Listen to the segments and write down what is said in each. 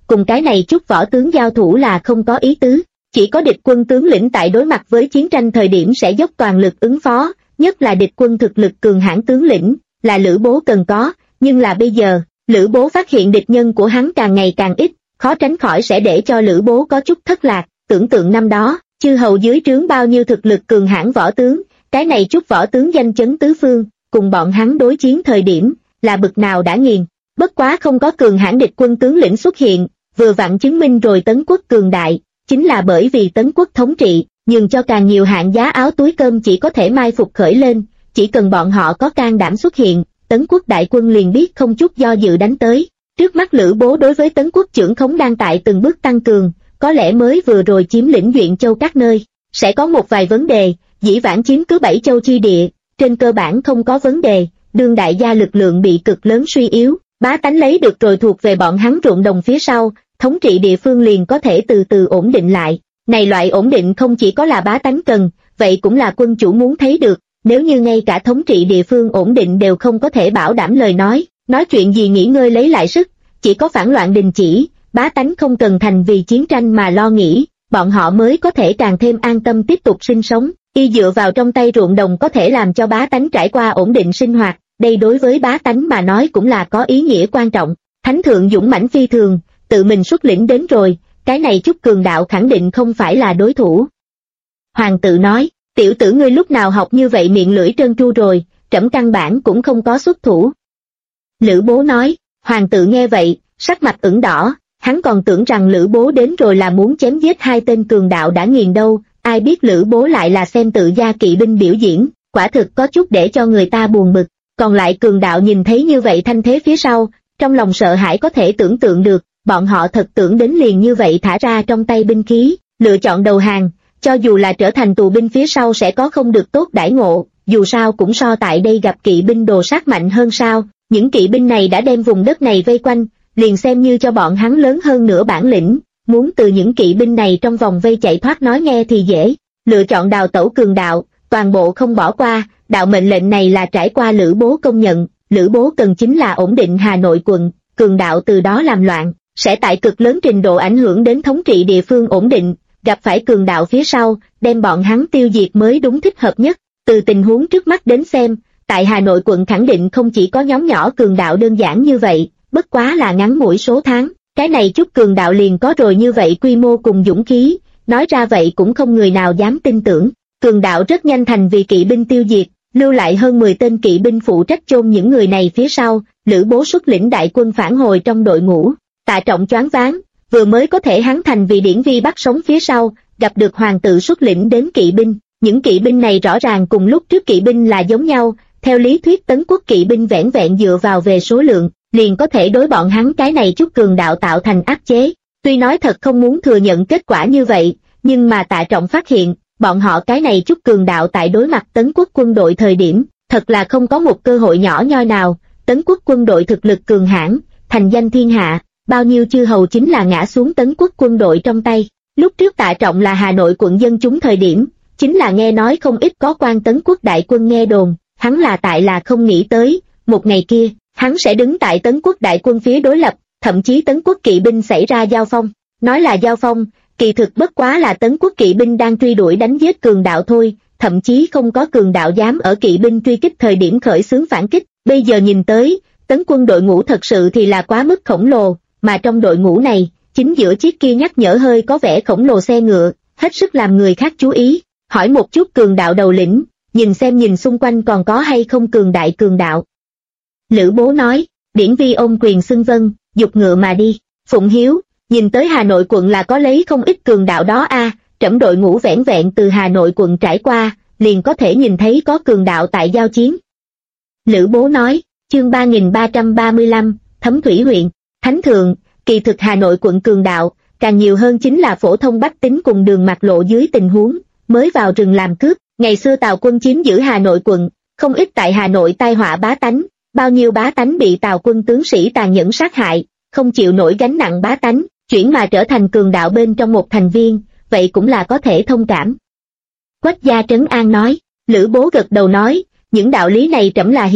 cùng cái này chút võ tướng giao thủ là không có ý tứ. Chỉ có địch quân tướng lĩnh tại đối mặt với chiến tranh thời điểm sẽ dốc toàn lực ứng phó, nhất là địch quân thực lực cường hãn tướng lĩnh, là Lữ Bố cần có, nhưng là bây giờ, Lữ Bố phát hiện địch nhân của hắn càng ngày càng ít, khó tránh khỏi sẽ để cho Lữ Bố có chút thất lạc. Tưởng tượng năm đó, chư hầu dưới trướng bao nhiêu thực lực cường hãn võ tướng, cái này chút võ tướng danh chấn tứ phương, cùng bọn hắn đối chiến thời điểm, là bực nào đã nghiền. Bất quá không có cường hãn địch quân tướng lĩnh xuất hiện, vừa vặn chứng minh rồi Tấn quốc cường đại, chính là bởi vì Tấn quốc thống trị, nhường cho càng nhiều hạng giá áo túi cơm chỉ có thể mai phục khởi lên, chỉ cần bọn họ có can đảm xuất hiện, Tấn quốc đại quân liền biết không chút do dự đánh tới. Trước mắt Lữ Bố đối với Tấn quốc trưởng khống đang tại từng bước tăng cường, có lẽ mới vừa rồi chiếm lĩnh Duyện Châu các nơi, sẽ có một vài vấn đề, dĩ vãng chiếm cứ 7 châu chi địa, trên cơ bản không có vấn đề, đương đại gia lực lượng bị cực lớn suy yếu, bá tánh lấy được rồi thuộc về bọn hắn ruộng đồng phía sau, thống trị địa phương liền có thể từ từ ổn định lại. Này loại ổn định không chỉ có là bá tánh cần, vậy cũng là quân chủ muốn thấy được, nếu như ngay cả thống trị địa phương ổn định đều không có thể bảo đảm lời nói chuyện gì nghỉ ngơi lấy lại sức, chỉ có phản loạn đình chỉ, bá tánh không cần thành vì chiến tranh mà lo nghĩ, bọn họ mới có thể càng thêm an tâm tiếp tục sinh sống. Y dựa vào trong tay ruộng đồng có thể làm cho bá tánh trải qua ổn định sinh hoạt, đây đối với bá tánh mà nói cũng là có ý nghĩa quan trọng. Thánh thượng dũng mãnh phi thường, tự mình xuất lĩnh đến rồi, cái này chút cường đạo khẳng định không phải là đối thủ. Hoàng tự nói, tiểu tử ngươi lúc nào học như vậy miệng lưỡi trơn tru rồi, trẫm căn bản cũng không có xuất thủ. Lữ Bố nói, hoàng tự nghe vậy, sắc mặt ửng đỏ, hắn còn tưởng rằng Lữ Bố đến rồi là muốn chém giết hai tên cường đạo đã nghiền đâu, ai biết Lữ Bố lại là xem tự gia kỵ binh biểu diễn, quả thực có chút để cho người ta buồn bực. Còn lại cường đạo nhìn thấy như vậy thanh thế phía sau, trong lòng sợ hãi có thể tưởng tượng được, bọn họ thật tưởng đến liền như vậy thả ra trong tay binh khí, lựa chọn đầu hàng, cho dù là trở thành tù binh phía sau sẽ có không được tốt đãi ngộ, dù sao cũng so tại đây gặp kỵ binh đồ sát mạnh hơn sao. Những kỵ binh này đã đem vùng đất này vây quanh, liền xem như cho bọn hắn lớn hơn nữa bản lĩnh, muốn từ những kỵ binh này trong vòng vây chạy thoát nói nghe thì dễ, lựa chọn đào tẩu cường đạo, toàn bộ không bỏ qua. Đạo mệnh lệnh này là trải qua Lữ Bố công nhận, Lữ Bố cần chính là ổn định Hà Nội quận, cường đạo từ đó làm loạn, sẽ tại cực lớn trình độ ảnh hưởng đến thống trị địa phương ổn định, gặp phải cường đạo phía sau, đem bọn hắn tiêu diệt mới đúng thích hợp nhất. Từ tình huống trước mắt đến xem, tại Hà Nội quận khẳng định không chỉ có nhóm nhỏ cường đạo đơn giản như vậy, bất quá là ngắn ngủi số tháng, cái này chút cường đạo liền có rồi như vậy quy mô cùng dũng khí, nói ra vậy cũng không người nào dám tin tưởng. Cường đạo rất nhanh thành vì kỵ binh tiêu diệt, lưu lại hơn 10 tên kỵ binh phụ trách chôn những người này phía sau. Lữ Bố xuất lĩnh đại quân phản hồi trong đội ngũ, Tạ Trọng choáng váng, vừa mới có thể hắn thành vì điển vi bắt sống phía sau, gặp được hoàng tự xuất lĩnh đến kỵ binh, những kỵ binh này rõ ràng cùng lúc trước kỵ binh là giống nhau, theo lý thuyết Tấn quốc kỵ binh vẻn vẹn dựa vào về số lượng, liền có thể đối bọn hắn cái này chút cường đạo tạo thành áp chế. Tuy nói thật không muốn thừa nhận kết quả như vậy, nhưng mà Tạ Trọng phát hiện, bọn họ cái này chút cường đạo tại đối mặt Tấn quốc quân đội thời điểm, thật là không có một cơ hội nhỏ nhoi nào. Tấn quốc quân đội thực lực cường hãn, thành danh thiên hạ, bao nhiêu chư hầu chính là ngã xuống Tấn quốc quân đội trong tay. Lúc trước Tạ Trọng là Hà Nội quận dân chúng thời điểm, chính là nghe nói không ít có quan Tấn quốc đại quân nghe đồn, hắn là tại là không nghĩ tới, một ngày kia, hắn sẽ đứng tại Tấn quốc đại quân phía đối lập, thậm chí Tấn quốc kỵ binh xảy ra giao phong. Nói là giao phong, kỳ thực bất quá là Tấn quốc kỵ binh đang truy đuổi đánh giết cường đạo thôi, thậm chí không có cường đạo dám ở kỵ binh truy kích thời điểm khởi xướng phản kích. Bây giờ nhìn tới, Tấn quân đội ngũ thật sự thì là quá mức khổng lồ, mà trong đội ngũ này, chính giữa chiếc kia nhắc nhở hơi có vẻ khổng lồ xe ngựa, hết sức làm người khác chú ý. Hỏi một chút cường đạo đầu lĩnh, nhìn xung quanh còn có hay không cường đại cường đạo. Lữ Bố nói, điển vi ôm quyền xưng vâng, dục ngựa mà đi. Phụng Hiếu, nhìn tới Hà Nội quận là có lấy không ít cường đạo đó a, trẫm đội ngũ vẻn vẹn từ Hà Nội quận trải qua, liền có thể nhìn thấy có cường đạo tại giao chiến. Lữ Bố nói, chương 3335, Thấm Thủy huyện, Thánh Thượng, kỳ thực Hà Nội quận cường đạo, càng nhiều hơn chính là phổ thông bách tính cùng đường mạt lộ dưới tình huống, mới vào rừng làm cướp. Ngày xưa Tào quân chiếm giữ Hà Nội quận, không ít tại Hà Nội tai họa bá tánh, bao nhiêu bá tánh bị Tào quân tướng sĩ tàn nhẫn sát hại, không chịu nổi gánh nặng bá tánh, chuyển mà trở thành cường đạo bên trong một thành viên, vậy cũng là có thể thông cảm. Quách gia trấn an nói, Lữ Bố gật đầu nói, những đạo lý này trẫm là hiểu,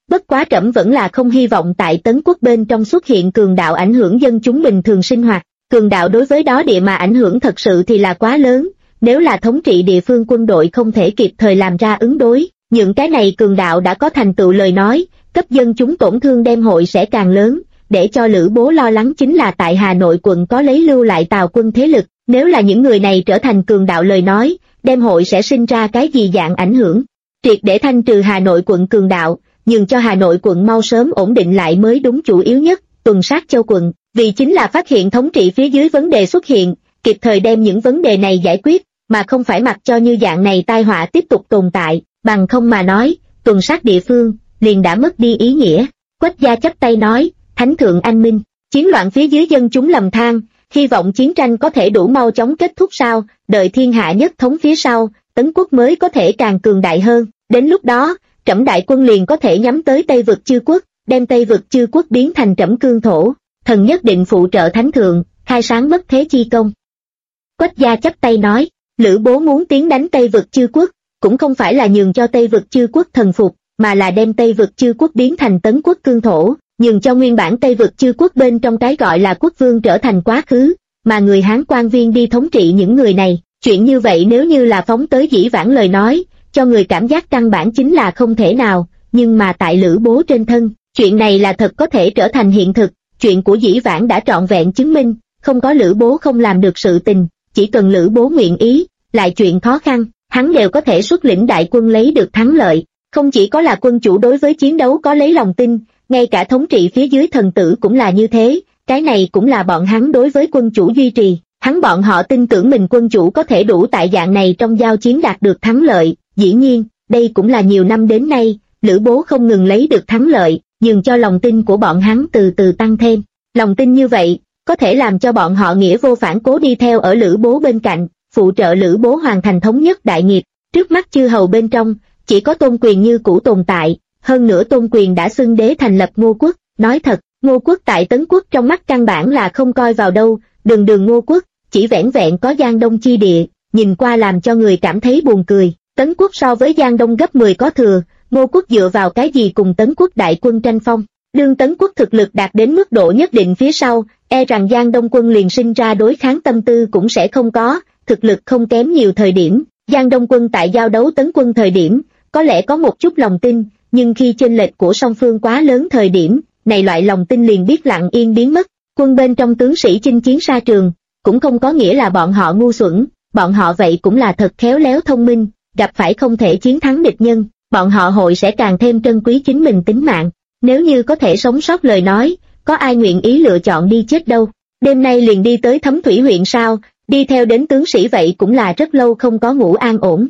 Bất quá trẫm vẫn là không hy vọng tại Tấn Quốc bên trong xuất hiện cường đạo ảnh hưởng dân chúng bình thường sinh hoạt. Cường đạo đối với đó địa mà ảnh hưởng thật sự thì là quá lớn, nếu là thống trị địa phương quân đội không thể kịp thời làm ra ứng đối, những cái này cường đạo đã có thành tựu lời nói, cấp dân chúng tổn thương đem hội sẽ càng lớn. Để cho Lữ Bố lo lắng chính là tại Hà Nội quận có lấy lưu lại Tào quân thế lực, nếu là những người này trở thành cường đạo lời nói, đem hội sẽ sinh ra cái gì dạng ảnh hưởng. Triệt để thanh trừ Hà Nội quận cường đạo, nhường cho Hà Nội quận mau sớm ổn định lại mới đúng chủ yếu nhất. Tuần sát Châu quận, vì chính là phát hiện thống trị phía dưới vấn đề xuất hiện, kịp thời đem những vấn đề này giải quyết, mà không phải mặc cho như dạng này tai họa tiếp tục tồn tại, bằng không mà nói, tuần sát địa phương liền đã mất đi ý nghĩa. Quách gia chắp tay nói, Thánh thượng anh minh, chiến loạn phía dưới dân chúng lầm than, hy vọng chiến tranh có thể đủ mau chóng kết thúc sao, đợi thiên hạ nhất thống phía sau, Tấn Quốc mới có thể càng cường đại hơn, đến lúc đó, trẫm đại quân liền có thể nhắm tới Tây vực chư quốc, đem Tây vực chư quốc biến thành trẫm cương thổ, thần nhất định phụ trợ Thánh thượng, khai sáng bất thế chi công. Quách gia chắp tay nói, Lữ Bố muốn tiến đánh Tây vực chư quốc, cũng không phải là nhường cho Tây vực chư quốc thần phục, mà là đem Tây vực chư quốc biến thành Tấn Quốc cương thổ, nhường cho nguyên bản Tây vực chư quốc bên trong cái gọi là quốc vương trở thành quá khứ, mà người Hán quan viên đi thống trị những người này. Chuyện như vậy nếu như là phóng tới dĩ vãng lời nói, cho người cảm giác căn bản chính là không thể nào, nhưng mà tại Lữ Bố trên thân, chuyện này là thật có thể trở thành hiện thực, chuyện của dĩ vãng đã trọn vẹn chứng minh, không có Lữ Bố không làm được sự tình, chỉ cần Lữ Bố nguyện ý, lại chuyện khó khăn, hắn đều có thể xuất lĩnh đại quân lấy được thắng lợi, không chỉ có là quân chủ đối với chiến đấu có lấy lòng tin, ngay cả thống trị phía dưới thần tử cũng là như thế, cái này cũng là bọn hắn đối với quân chủ duy trì, bọn họ tin tưởng mình quân chủ có thể đủ tại dạng này trong giao chiến đạt được thắng lợi, dĩ nhiên, đây cũng là nhiều năm đến nay, Lữ Bố không ngừng lấy được thắng lợi, nhường cho lòng tin của bọn hắn từ từ tăng thêm, lòng tin như vậy, có thể làm cho bọn họ nghĩa vô phản cố đi theo ở Lữ Bố bên cạnh, phụ trợ Lữ Bố hoàn thành thống nhất đại nghiệp, trước mắt chư hầu bên trong, chỉ có Tôn Quyền như cũ tồn tại. Hơn nữa Tôn Quyền đã xưng đế thành lập Ngô quốc, nói thật, Ngô quốc tại Tấn Quốc trong mắt căn bản là không coi vào đâu, đường Ngô quốc, chỉ vẻn vẹn có Giang Đông chi địa, nhìn qua làm cho người cảm thấy buồn cười, Tấn Quốc so với Giang Đông gấp 10 có thừa, Ngô quốc dựa vào cái gì cùng Tấn Quốc đại quân tranh phong, đương Tấn Quốc thực lực đạt đến mức độ nhất định phía sau, e rằng Giang Đông quân liền sinh ra đối kháng tâm tư cũng sẽ không có, thực lực không kém nhiều thời điểm, Giang Đông quân tại giao đấu Tấn quân thời điểm, có lẽ có một chút lòng tin, nhưng khi chênh lệch của song phương quá lớn thời điểm, này loại lòng tin liền biết lặng yên biến mất, quân bên trong tướng sĩ chinh chiến xa trường, cũng không có nghĩa là bọn họ ngu xuẩn, bọn họ vậy cũng là thật khéo léo thông minh, gặp phải không thể chiến thắng địch nhân, bọn họ hội sẽ càng thêm trân quý chính mình tính mạng, nếu như có thể sống sót lời nói, có ai nguyện ý lựa chọn đi chết đâu, đêm nay liền đi tới Thấm Thủy huyện sao, đi theo đến tướng sĩ vậy cũng là rất lâu không có ngủ an ổn.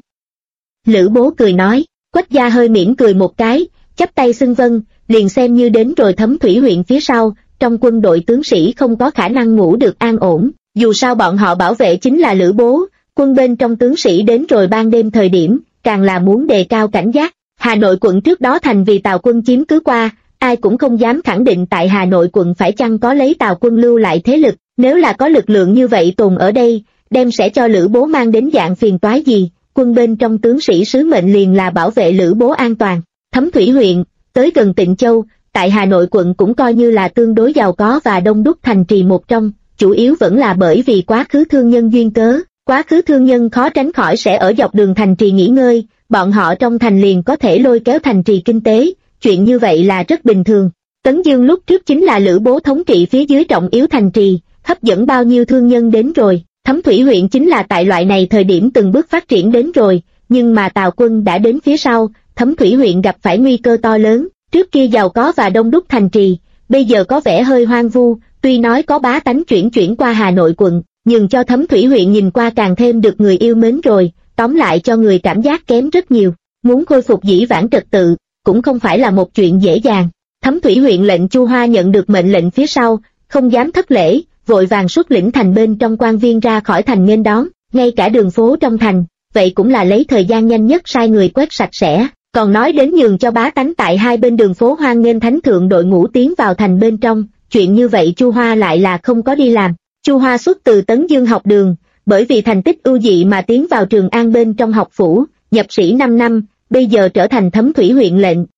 Lữ Bố cười nói, Quách gia hơi mỉm cười một cái, chắp tay xưng vâng, liền xem như đến rồi Thấm Thủy huyện phía sau, trong quân đội tướng sĩ không có khả năng ngủ được an ổn, dù sao bọn họ bảo vệ chính là Lữ Bố, quân bên trong tướng sĩ đến rồi ban đêm thời điểm, càng là muốn đề cao cảnh giác. Hà Nội quận trước đó thành vì Tào quân chiếm cứ qua, ai cũng không dám khẳng định tại Hà Nội quận phải chăng có lấy Tào quân lưu lại thế lực, nếu là có lực lượng như vậy tồn ở đây, đem sẽ cho Lữ Bố mang đến dạng phiền toái gì, quân bên trong tướng sĩ sứ mệnh liền là bảo vệ Lữ Bố an toàn. Thấm Thủy huyện, tới gần Tịnh Châu, tại Hà Nội quận cũng coi như là tương đối giàu có và đông đúc thành trì một trong, chủ yếu vẫn là bởi vì quá khứ thương nhân duyên cớ, quá khứ thương nhân khó tránh khỏi sẽ ở dọc đường thành trì nghỉ ngơi, bọn họ trong thành liền có thể lôi kéo thành trì kinh tế, chuyện như vậy là rất bình thường. Tấn Dương lúc trước chính là Lữ Bố thống trị phía dưới trọng yếu thành trì, hấp dẫn bao nhiêu thương nhân đến rồi, Thấm Thủy huyện chính là tại loại này thời điểm từng bước phát triển đến rồi, nhưng mà Tào quân đã đến phía sau, Thấm Thủy huyện gặp phải nguy cơ to lớn, trước kia giàu có và đông đúc thành trì, bây giờ có vẻ hơi hoang vu, tuy nói có bá tánh chuyển qua Hà Nội quận, nhưng cho Thấm Thủy huyện nhìn qua càng thêm được người yêu mến rồi, tóm lại cho người cảm giác kém rất nhiều, muốn khôi phục dĩ vãng trật tự, cũng không phải là một chuyện dễ dàng. Thấm Thủy huyện lệnh Chu Hoa nhận được mệnh lệnh phía sau, không dám thất lễ, vội vàng xuất lĩnh thành bên trong quan viên ra khỏi thành nghênh đón, ngay cả đường phố trong thành, vậy cũng là lấy thời gian nhanh nhất sai người quét sạch sẽ, còn nói đến nhường cho bá tánh tại hai bên đường phố hoan nghênh thánh thượng đội ngũ tiến vào thành bên trong, chuyện như vậy Chu Hoa lại là không có đi làm. Chu Hoa xuất từ Tấn Dương học đường, bởi vì thành tích ưu dị mà tiến vào Trường An bên trong học phủ, nhập sĩ 5 năm, bây giờ trở thành Thấm Thủy huyện lệnh,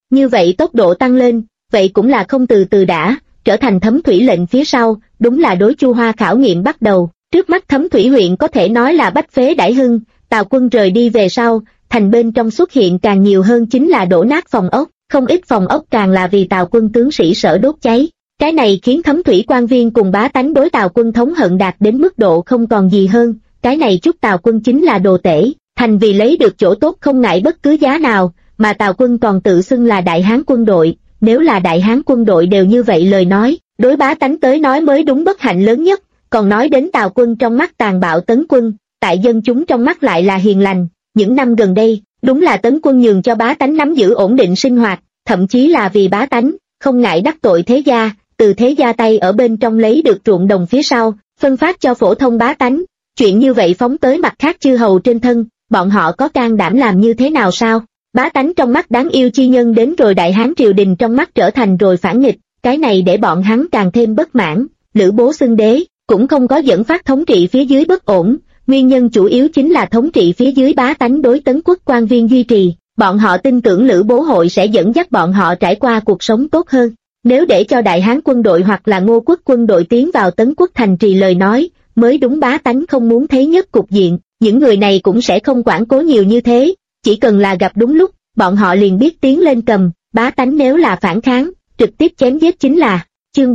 Như vậy tốc độ tăng lên, vậy cũng là không từ từ đã, trở thành Thấm Thủy lệnh phía sau, đúng là đối Chu Hoa khảo nghiệm bắt đầu. Trước mắt Thấm Thủy huyện có thể nói là bách phế đãi hưng, Tào quân rời đi về sau, thành bên trong xuất hiện càng nhiều hơn chính là đổ nát phòng ốc, không ít phòng ốc càng là vì Tào quân tướng sĩ sở đốt cháy. Cái này khiến Thấm Thủy quan viên cùng bá tánh đối Tào quân thống hận đạt đến mức độ không còn gì hơn, cái này chút Tào quân chính là đồ tể, thành vì lấy được chỗ tốt không ngại bất cứ giá nào, mà Tào quân còn tự xưng là Đại Hán quân đội, nếu là Đại Hán quân đội đều như vậy lời nói, đối bá tánh tới nói mới đúng bất hạnh lớn nhất, còn nói đến Tào quân trong mắt tàn bạo Tấn quân, tại dân chúng trong mắt lại là hiền lành, những năm gần đây, đúng là Tấn quân nhường cho bá tánh nắm giữ ổn định sinh hoạt, thậm chí là vì bá tánh, không ngại đắc tội thế gia, từ thế gia tay ở bên trong lấy được ruộng đồng phía sau, phân phát cho phổ thông bá tánh, chuyện như vậy phóng tới mặt khác chư hầu trên thân, bọn họ có can đảm làm như thế nào sao? Bá tánh trong mắt đáng yêu chi nhân đến rồi Đại Hán triều đình trong mắt trở thành rồi phản nghịch, cái này để bọn hắn càng thêm bất mãn, Lữ Bố xưng đế, cũng không có dẫn phát thống trị phía dưới bất ổn, nguyên nhân chủ yếu chính là thống trị phía dưới bá tánh đối Tấn quốc quan viên duy trì, bọn họ tin tưởng Lữ Bố hội sẽ dẫn dắt bọn họ trải qua cuộc sống tốt hơn. Nếu để cho Đại Hán quân đội hoặc là Ngô quốc quân đội tiến vào Tấn quốc thành trì lời nói, mới đúng bá tánh không muốn thấy nhất cục diện, những người này cũng sẽ không quản cố nhiều như thế, chỉ cần là gặp đúng lúc, bọn họ liền biết tiến lên cầm, bá tánh nếu là phản kháng, trực tiếp chém giết chính là. Chương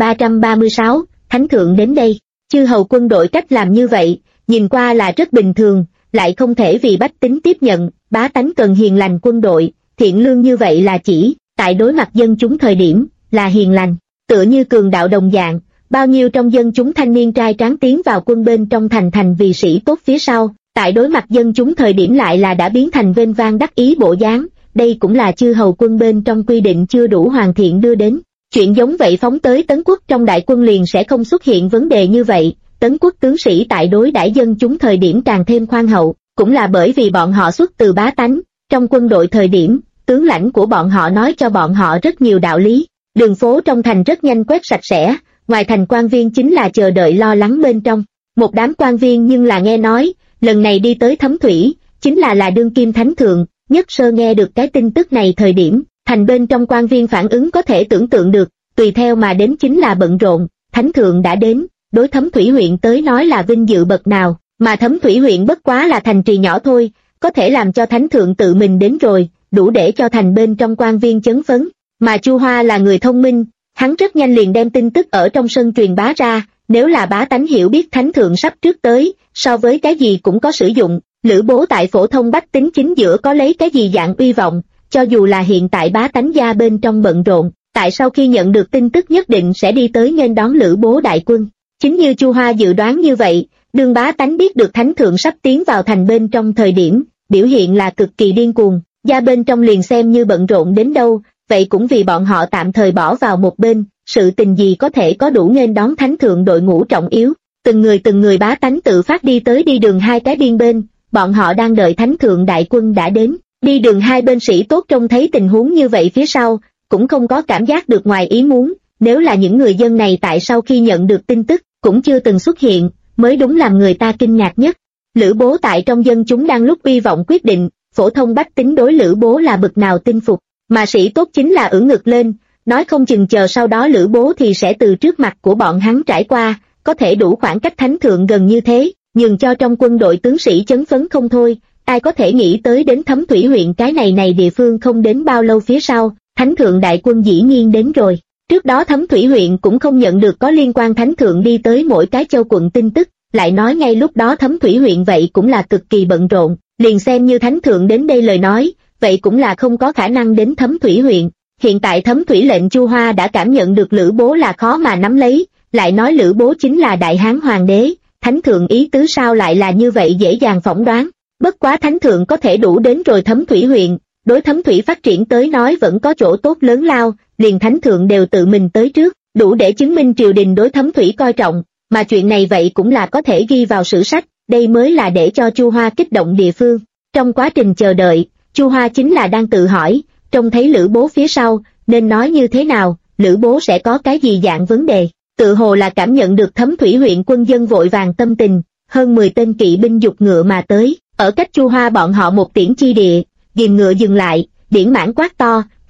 3336, Thánh Thượng đến đây, chư hầu quân đội cách làm như vậy, nhìn qua là rất bình thường, lại không thể vì bách tính tiếp nhận, bá tánh cần hiền lành quân đội, thiện lương như vậy là chỉ, tại đối mặt dân chúng thời điểm, là hiền lành, tựa như cường đạo đồng dạng, bao nhiêu trong dân chúng thanh niên trai tráng tiến vào quân bên trong thành vì sĩ tốt phía sau, tại đối mặt dân chúng thời điểm lại là đã biến thành vênh vang đắc ý bộ dáng, đây cũng là chư hầu quân bên trong quy định chưa đủ hoàn thiện đưa đến. Chuyện giống vậy phóng tới Tấn quốc trong đại quân liền sẽ không xuất hiện vấn đề như vậy, Tấn quốc tướng sĩ tại đối đãi dân chúng thời điểm càng thêm khoan hậu, cũng là bởi vì bọn họ xuất từ bá tánh, trong quân đội thời điểm, tướng lãnh của bọn họ nói cho bọn họ rất nhiều đạo lý, đường phố trong thành rất nhanh quét sạch sẽ, ngoài thành quan viên chính là chờ đợi lo lắng bên trong, một đám quan viên nhưng là nghe nói, lần này đi tới Thấm Thủy, chính là đương kim thánh thượng, nhất sơ nghe được cái tin tức này thời điểm, thành bên trong quan viên phản ứng có thể tưởng tượng được, tùy theo mà đến chính là bận rộn, thánh thượng đã đến, đối Thấm Thủy huyện tới nói là vinh dự bậc nào, mà Thấm Thủy huyện bất quá là thành trì nhỏ thôi, có thể làm cho thánh thượng tự mình đến rồi, đủ để cho thành bên trong quan viên chấn phấn, mà Chu Hoa là người thông minh, hắn rất nhanh liền đem tin tức ở trong sân truyền bá ra, nếu là bá tánh hiểu biết thánh thượng sắp trước tới, so với cái gì cũng có sử dụng, Lữ Bố tại phổ thông bách tính chính giữa có lấy cái gì dạng uy vọng, cho dù là hiện tại bá tánh gia bên trong bận rộn, tại sau khi nhận được tin tức nhất định sẽ đi tới nghênh đón Lữ Bố đại quân. Chính như Chu Hoa dự đoán như vậy, đương bá tánh biết được thánh thượng sắp tiến vào thành bên trong thời điểm, biểu hiện là cực kỳ điên cuồng, gia bên trong liền xem như bận rộn đến đâu, vậy cũng vì bọn họ tạm thời bỏ vào một bên, sự tình gì có thể có đủ nghênh đón thánh thượng đội ngũ trọng yếu, từng người bá tánh tự phát đi tới đi đường hai cái biên bên, bọn họ đang đợi thánh thượng đại quân đã đến, đi đường hai bên sĩ tốt trông thấy tình huống như vậy phía sau, cũng không có cảm giác được ngoài ý muốn, nếu là những người dân này tại sau khi nhận được tin tức, cũng chưa từng xuất hiện, mới đúng làm người ta kinh ngạc nhất. Lữ Bố tại trong dân chúng đang lúc uy vọng quyết định, phổ thông bách tính đối Lữ Bố là bực nào tin phục, mà sĩ tốt chính là ưỡn ngực lên, nói không chừng chờ sau đó Lữ Bố thì sẽ từ trước mặt của bọn hắn trải qua, có thể đủ khoảng cách thánh thượng gần như thế, nhường cho trong quân đội tướng sĩ chấn phấn không thôi, ai có thể nghĩ tới đến Thấm Thủy huyện cái này địa phương không đến bao lâu phía sau, thánh thượng đại quân dĩ nhiên đến rồi. Trước đó Thấm Thủy huyện cũng không nhận được có liên quan thánh thượng đi tới mỗi cái châu quận tin tức, lại nói ngay lúc đó Thấm Thủy huyện vậy cũng là cực kỳ bận rộn, liền xem như thánh thượng đến đây lời nói, vậy cũng là không có khả năng đến Thấm Thủy huyện. Hiện tại Thấm Thủy lệnh Chu Hoa đã cảm nhận được Lữ Bố là khó mà nắm lấy, lại nói Lữ Bố chính là Đại Hán Hoàng đế, thánh thượng ý tứ sao lại là như vậy dễ dàng phỏng đoán, bất quá thánh thượng có thể đủ đến rồi Thấm Thủy huyện, đối Thấm Thủy phát triển tới nói vẫn có chỗ tốt lớn lao, liền thánh thượng đều tự mình tới trước, đủ để chứng minh triều đình đối Thấm Thủy coi trọng, mà chuyện này vậy cũng là có thể ghi vào sử sách, đây mới là để cho Chu Hoa kích động địa phương. Trong quá trình chờ đợi, Chu Hoa chính là đang tự hỏi, trông thấy Lữ Bố phía sau, nên nói như thế nào, Lữ Bố sẽ có cái gì dạng vấn đề, tự hồ là cảm nhận được Thấm Thủy huyện quân dân vội vàng tâm tình, hơn 10 tên kỵ binh dục ngựa mà tới, ở cách Chu Hoa bọn họ một tiễn chi địa, ghìm ngựa dừng lại, điển mãn quát to,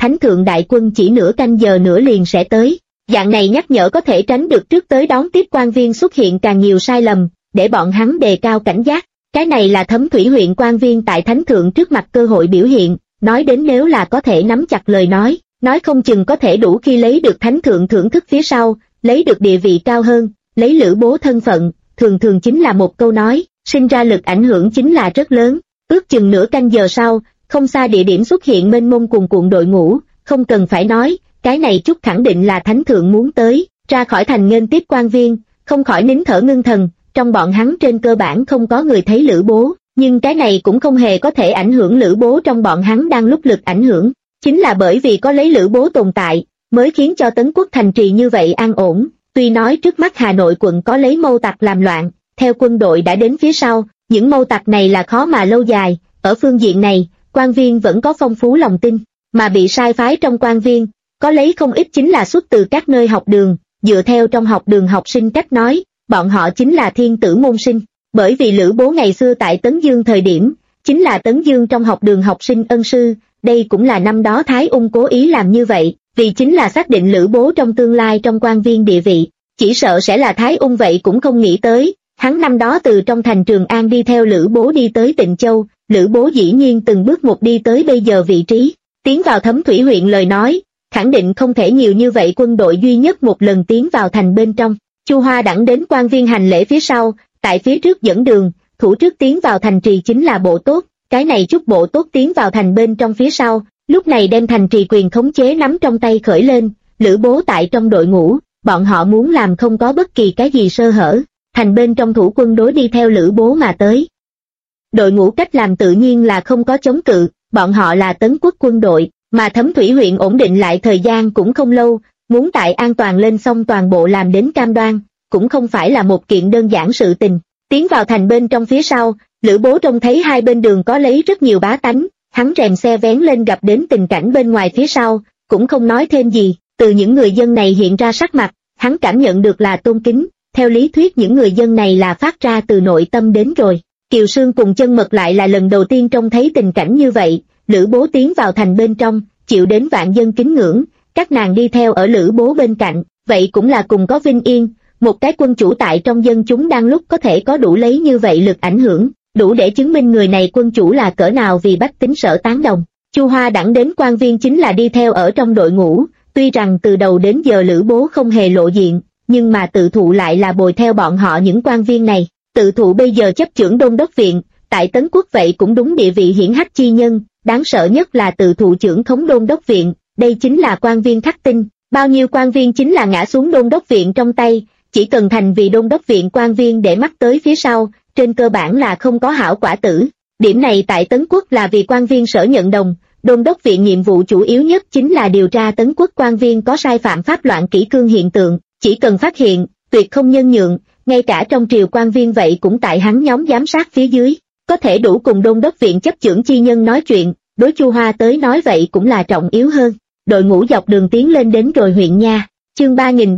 thánh thượng đại quân chỉ nửa canh giờ nữa liền sẽ tới. Dạng này nhắc nhở có thể tránh được trước tới đón tiếp quan viên xuất hiện càng nhiều sai lầm, để bọn hắn đề cao cảnh giác. Cái này là Thấm Thủy huyện quan viên tại thánh thượng trước mặt cơ hội biểu hiện, nói đến nếu là có thể nắm chặt lời nói không chừng có thể đủ khi lấy được thánh thượng thưởng thức phía sau, lấy được địa vị cao hơn, lấy Lữ Bố thân phận, thường thường chính là một câu nói, sinh ra lực ảnh hưởng chính là rất lớn. Ước chừng nửa canh giờ sau, không xa địa điểm xuất hiện mênh mông cuồn cuộn đội ngũ, không cần phải nói, cái này chút khẳng định là thánh thượng muốn tới, ra khỏi thành nghênh tiếp quan viên, không khỏi nín thở ngưng thần, trong bọn hắn trên cơ bản không có người thấy Lữ Bố, nhưng cái này cũng không hề có thể ảnh hưởng Lữ Bố trong bọn hắn đang lúc lực ảnh hưởng, chính là bởi vì có lấy Lữ Bố tồn tại, mới khiến cho Tấn Quốc thành trì như vậy an ổn. Tuy nói trước mắt Hà Nội quận có lấy mâu tặc làm loạn, theo quân đội đã đến phía sau, những mâu tặc này là khó mà lâu dài, ở phương diện này, quan viên vẫn có phong phú lòng tin, mà bị sai phái trong quan viên, có lấy không ít chính là xuất từ các nơi học đường, dựa theo trong học đường học sinh cách nói, bọn họ chính là thiên tử môn sinh, bởi vì Lữ Bố ngày xưa tại Tấn Dương thời điểm, chính là Tấn Dương trong học đường học sinh ân sư, đây cũng là năm đó Thái Ung cố ý làm như vậy, vì chính là xác định Lữ Bố trong tương lai trong quan viên địa vị, chỉ sợ sẽ là Thái Ung vậy cũng không nghĩ tới, hắn năm đó từ trong thành Trường An đi theo Lữ Bố đi tới Tịnh Châu, Lữ Bố dĩ nhiên từng bước một đi tới bây giờ vị trí, tiến vào Thấm Thủy huyện lời nói, khẳng định không thể nhiều như vậy quân đội duy nhất một lần tiến vào thành bên trong. Chu Hoa đẳng đến quan viên hành lễ phía sau, tại phía trước dẫn đường, thủ trước tiến vào thành trì chính là bộ tốt, cái này chút bộ tốt tiến vào thành bên trong phía sau, lúc này đem thành trì quyền khống chế nắm trong tay khởi lên, Lữ Bố tại trong đội ngũ, bọn họ muốn làm không có bất kỳ cái gì sơ hở, thành bên trong thủ quân đối đi theo Lữ Bố mà tới. Đội ngũ cách làm tự nhiên là không có chống cự, bọn họ là Tấn Quốc quân đội, mà Thấm Thủy huyện ổn định lại thời gian cũng không lâu, muốn tại an toàn lên xong toàn bộ làm đến cam đoan, cũng không phải là một kiện đơn giản sự tình. Tiến vào thành bên trong phía sau, Lữ Bố trông thấy hai bên đường có lấy rất nhiều bá tánh, hắn rèm xe vén lên gặp đến tình cảnh bên ngoài phía sau, cũng không nói thêm gì, từ những người dân này hiện ra sắc mặt, hắn cảm nhận được là tôn kính, theo lý thuyết những người dân này là phát ra từ nội tâm đến rồi. Kiều Sương cùng Chân Mật lại là lần đầu tiên trông thấy tình cảnh như vậy, Lữ Bố tiến vào thành bên trong, chịu đến vạn dân kính ngưỡng, các nàng đi theo ở Lữ Bố bên cạnh, vậy cũng là cùng có vinh yên, một cái quân chủ tại trong dân chúng đang lúc có thể có đủ lấy như vậy lực ảnh hưởng, đủ để chứng minh người này quân chủ là cỡ nào vì bách tính sở tán đồng. Chu Hoa đẳng đến quan viên chính là đi theo ở trong đội ngũ, tuy rằng từ đầu đến giờ Lữ Bố không hề lộ diện, nhưng mà tự thụ lại là bồi theo bọn họ những quan viên này. Tự thụ bây giờ chấp chưởng Đôn Đốc viện, tại Tấn Quốc vậy cũng đúng địa vị hiển hách chi nhân, đáng sợ nhất là tự thụ trưởng khống Đôn Đốc viện, đây chính là quan viên khắc tinh, bao nhiêu quan viên chính là ngã xuống Đôn Đốc viện trong tay, chỉ cần thành vì Đôn Đốc viện quan viên để mắt tới phía sau, trên cơ bản là không có hảo quả tử. Điểm này tại Tấn Quốc là vì quan viên sở nhận đồng, Đôn Đốc viện nhiệm vụ chủ yếu nhất chính là điều tra Tấn Quốc quan viên có sai phạm pháp loạn kỷ cương hiện tượng, chỉ cần phát hiện, tuyệt không nhân nhượng, ngay cả trong triều quan viên vậy cũng tại hắn nhóm giám sát phía dưới, có thể đủ cùng Đôn Đốc viện chấp chưởng chi nhân nói chuyện, đối Chu Hoa tới nói vậy cũng là trọng yếu hơn. Đội ngũ dọc đường tiến lên đến rồi huyện nha, chương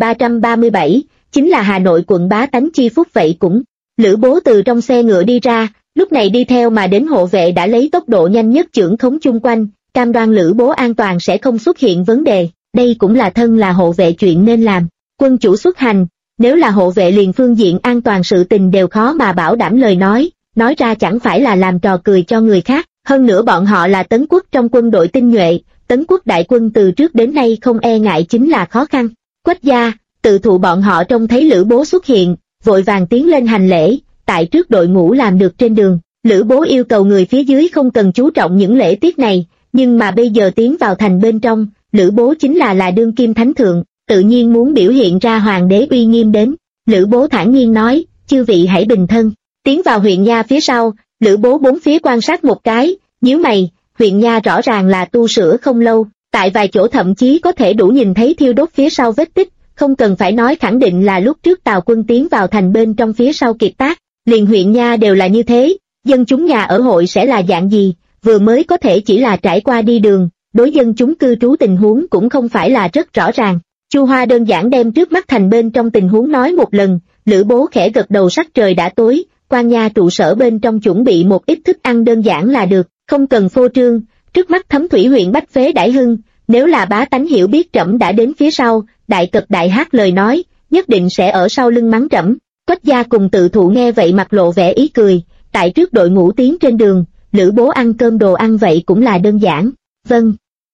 3337, chính là Hà Nội quận bá tánh chi phúc vậy cũng. Lữ Bố từ trong xe ngựa đi ra, lúc này đi theo mà đến hộ vệ đã lấy tốc độ nhanh nhất chưởng khống chung quanh, cam đoan Lữ Bố an toàn sẽ không xuất hiện vấn đề, đây cũng là thân là hộ vệ chuyện nên làm. Quân chủ xuất hành, nếu là hộ vệ liền phương diện an toàn sự tình đều khó mà bảo đảm lời nói ra chẳng phải là làm trò cười cho người khác, hơn nữa bọn họ là Tấn Quốc trong quân đội tinh nhuệ, Tấn Quốc đại quân từ trước đến nay không e ngại chính là khó khăn. Quách gia, tự thụ bọn họ trông thấy Lữ Bố xuất hiện, vội vàng tiến lên hành lễ, tại trước đội ngũ làm được trên đường, Lữ Bố yêu cầu người phía dưới không cần chú trọng những lễ tiết này, nhưng mà bây giờ tiến vào thành bên trong, Lữ Bố chính là đương kim thánh thượng, tự nhiên muốn biểu hiện ra hoàng đế uy nghiêm đến. Lữ Bố thản nhiên nói, chư vị hãy bình thân. Tiến vào huyện nha phía sau, Lữ Bố bốn phía quan sát một cái, nhíu mày, huyện nha rõ ràng là tu sửa không lâu, tại vài chỗ thậm chí có thể đủ nhìn thấy thiêu đốt phía sau vết tích, không cần phải nói khẳng định là lúc trước Tào quân tiến vào thành bên trong phía sau kiệt tác, liền huyện nha đều là như thế, dân chúng nhà ở hội sẽ là dạng gì, vừa mới có thể chỉ là trải qua đi đường, đối dân chúng cư trú tình huống cũng không phải là rất rõ ràng. Chu Hoa đơn giản đem trước mắt thành bên trong tình huống nói một lần, Lữ Bố khẽ gật đầu sắc trời đã tối, quan nha trụ sở bên trong chuẩn bị một ít thức ăn đơn giản là được, không cần phô trương, trước mắt Thấm Thủy huyện bách phế đại hưng, nếu là bá tánh hiểu biết trẫm đã đến phía sau, đại cật đại hát lời nói, nhất định sẽ ở sau lưng mắng trẫm. Quách gia cùng Tự Thụ nghe vậy mặt lộ vẻ ý cười, tại trước đội ngũ tiến trên đường, Lữ Bố ăn cơm đồ ăn vậy cũng là đơn giản. Vâng.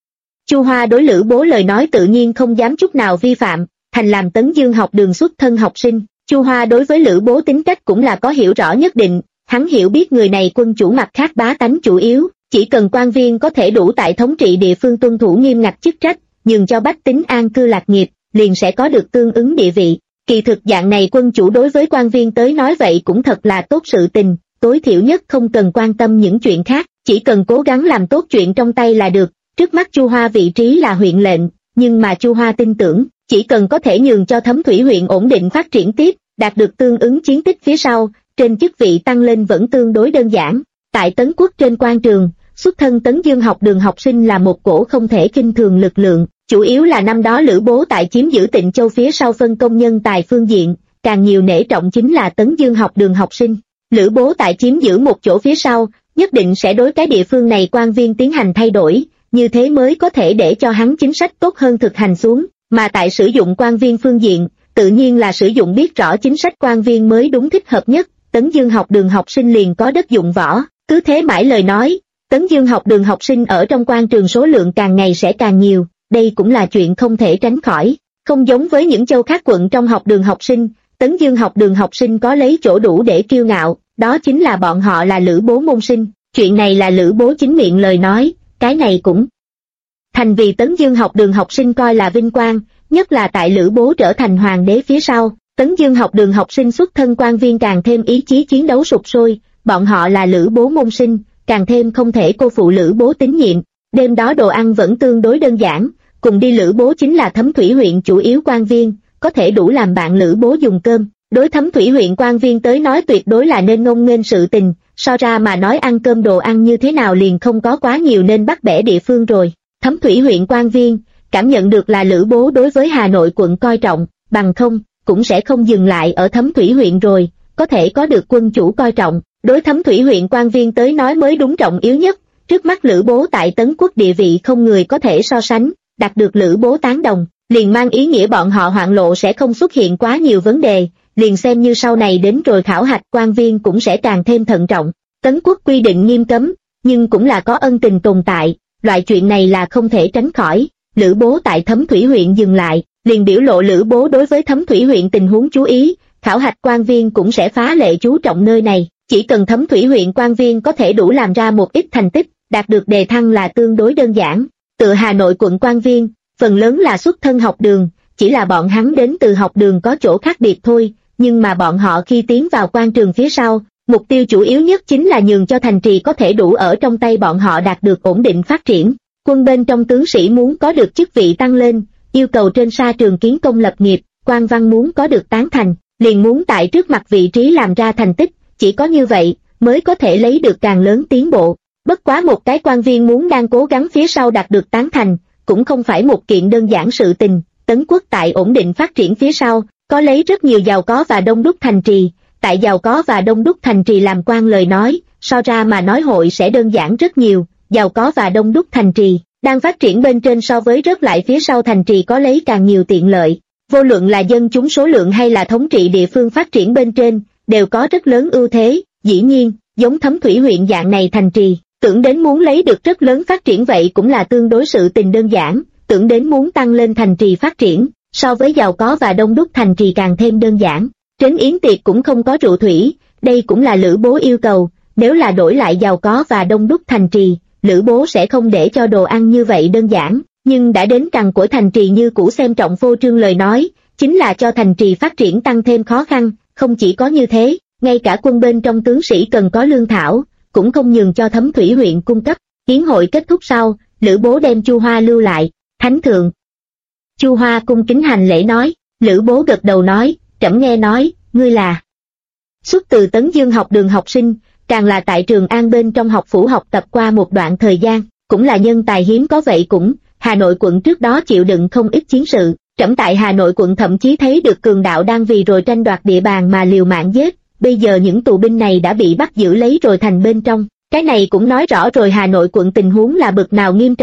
Chu Hoa đối Lữ Bố lời nói tự nhiên không dám chút nào vi phạm, thành làm Tấn Dương học đường xuất thân học sinh. Chu Hoa đối với Lữ Bố tính cách cũng là có hiểu rõ nhất định, hắn hiểu biết người này quân chủ mặt khác bá tánh chủ yếu, chỉ cần quan viên có thể đủ tại thống trị địa phương tuân thủ nghiêm ngặt chức trách, nhường cho bách tính an cư lạc nghiệp, liền sẽ có được tương ứng địa vị. Kỳ thực dạng này quân chủ đối với quan viên tới nói vậy cũng thật là tốt sự tình, tối thiểu nhất không cần quan tâm những chuyện khác, chỉ cần cố gắng làm tốt chuyện trong tay là được. Trước mắt Chu Hoa vị trí là huyện lệnh, nhưng mà Chu Hoa tin tưởng, chỉ cần có thể nhường cho Thấm Thủy huyện ổn định phát triển tiếp, đạt được tương ứng chiến tích phía sau, trên chức vị tăng lên vẫn tương đối đơn giản. Tại Tấn Quốc trên quan trường, xuất thân Tấn Dương học đường học sinh là một cổ không thể khinh thường lực lượng, chủ yếu là năm đó Lữ Bố tại chiếm giữ Tịnh Châu phía sau phân công nhân tài phương diện, càng nhiều nể trọng chính là Tấn Dương học đường học sinh. Lữ Bố tại chiếm giữ một chỗ phía sau, nhất định sẽ đối cái địa phương này quan viên tiến hành thay đổi, như thế mới có thể để cho hắn chính sách tốt hơn thực hành xuống, mà tại sử dụng quan viên phương diện, tự nhiên là sử dụng biết rõ chính sách quan viên mới đúng thích hợp nhất. Tấn Dương học đường học sinh liền có đất dụng võ, cứ thế mãi lời nói, Tấn Dương học đường học sinh ở trong quan trường số lượng càng ngày sẽ càng nhiều, đây cũng là chuyện không thể tránh khỏi. Không giống với những châu khác quận trong học đường học sinh, Tấn Dương học đường học sinh có lấy chỗ đủ để kiêu ngạo, đó chính là bọn họ là Lữ Bố môn sinh. Chuyện này là Lữ Bố chính miệng lời nói, cái này cũng thành vì Tấn Dương học đường học sinh coi là vinh quang, nhất là tại Lữ Bố trở thành hoàng đế phía sau, Tấn Dương học đường học sinh xuất thân quan viên càng thêm ý chí chiến đấu sục sôi, bọn họ là Lữ Bố môn sinh, càng thêm không thể cô phụ Lữ Bố tín nhiệm. Đêm đó đồ ăn vẫn tương đối đơn giản, cùng đi Lữ Bố chính là Thấm Thủy huyện chủ yếu quan viên, có thể đủ làm bạn Lữ Bố dùng cơm. Đối Thấm Thủy huyện quan viên tới nói tuyệt đối là nên ngông nghênh sự tình, so ra mà nói ăn cơm đồ ăn như thế nào liền không có quá nhiều nên bắt bẻ địa phương rồi. Thấm Thủy huyện quan viên cảm nhận được là Lữ Bố đối với Hà Nội quận coi trọng, bằng không cũng sẽ không dừng lại ở Thấm Thủy huyện rồi, có thể có được quân chủ coi trọng, đối Thấm Thủy huyện quan viên tới nói mới đúng trọng yếu nhất. Trước mắt Lữ Bố tại Tấn Quốc địa vị không người có thể so sánh, đạt được Lữ Bố tán đồng, liền mang ý nghĩa bọn họ hoạn lộ sẽ không xuất hiện quá nhiều vấn đề, liền xem như sau này đến rồi khảo hạch quan viên cũng sẽ càng thêm thận trọng. Tấn Quốc quy định nghiêm cấm, nhưng cũng là có ân tình tồn tại, loại chuyện này là không thể tránh khỏi. Lữ Bố tại Thấm Thủy huyện dừng lại, liền biểu lộ Lữ Bố đối với Thấm Thủy huyện tình huống chú ý, khảo hạch quan viên cũng sẽ phá lệ chú trọng nơi này, chỉ cần Thấm Thủy huyện quan viên có thể đủ làm ra một ít thành tích, đạt được đề thăng là tương đối đơn giản. Tựa Hà Nội quận quan viên, phần lớn là xuất thân học đường, chỉ là bọn hắn đến từ học đường có chỗ khác biệt thôi, nhưng mà bọn họ khi tiến vào quan trường phía sau, mục tiêu chủ yếu nhất chính là nhường cho thành trì có thể đủ ở trong tay bọn họ đạt được ổn định phát triển. Quân bên trong tướng sĩ muốn có được chức vị tăng lên, yêu cầu trên sa trường kiến công lập nghiệp, quan văn muốn có được tán thành, liền muốn tại trước mặt vị trí làm ra thành tích, chỉ có như vậy mới có thể lấy được càng lớn tiến bộ. Bất quá một cái quan viên muốn đang cố gắng phía sau đạt được tán thành, cũng không phải một kiện đơn giản sự tình. Tấn Quốc tại ổn định phát triển phía sau, có lấy rất nhiều giàu có và đông đúc thành trì, tại giàu có và đông đúc thành trì làm quan lời nói, so ra mà nói hội sẽ đơn giản rất nhiều. Giàu có và đông đúc thành trì, đang phát triển bên trên so với rớt lại phía sau thành trì có lấy càng nhiều tiện lợi. Vô luận là dân chúng số lượng hay là thống trị địa phương phát triển bên trên, đều có rất lớn ưu thế. Dĩ nhiên, giống Thấm Thủy huyện dạng này thành trì, tưởng đến muốn lấy được rất lớn phát triển vậy cũng là tương đối sự tình đơn giản, tưởng đến muốn tăng lên thành trì phát triển, so với giàu có và đông đúc thành trì càng thêm đơn giản. Trấn yến tiệc cũng không có rượu thủy, đây cũng là Lữ Bố yêu cầu, nếu là đổi lại giàu có và đông đúc thành trì, Lữ Bố sẽ không để cho đồ ăn như vậy đơn giản, nhưng đã đến cằn cỗi thành trì như cũ xem trọng phô trương lời nói, chính là cho thành trì phát triển tăng thêm khó khăn. Không chỉ có như thế, ngay cả quân bên trong tướng sĩ cần có lương thảo, cũng không nhường cho Thấm Thủy huyện cung cấp. Hiến hội kết thúc sau, Lữ Bố đem Chu Hoa lưu lại. Thánh thượng. Chu Hoa cung kính hành lễ nói. Lữ Bố gật đầu nói, trẫm nghe nói, ngươi là xuất từ Tấn Dương học đường học sinh, càng là tại Trường An bên trong học phủ học tập qua một đoạn thời gian, cũng là nhân tài hiếm có vậy. Cũng Hà Nội quận trước đó chịu đựng không ít chiến sự, trẫm tại Hà Nội quận thậm chí thấy được cường đạo đang vì rồi tranh đoạt địa bàn mà liều mạng giết, bây giờ những tù binh này đã bị bắt giữ lấy rồi thành bên trong, cái này cũng nói rõ rồi Hà Nội quận tình huống là bực nào nghiêm trọng.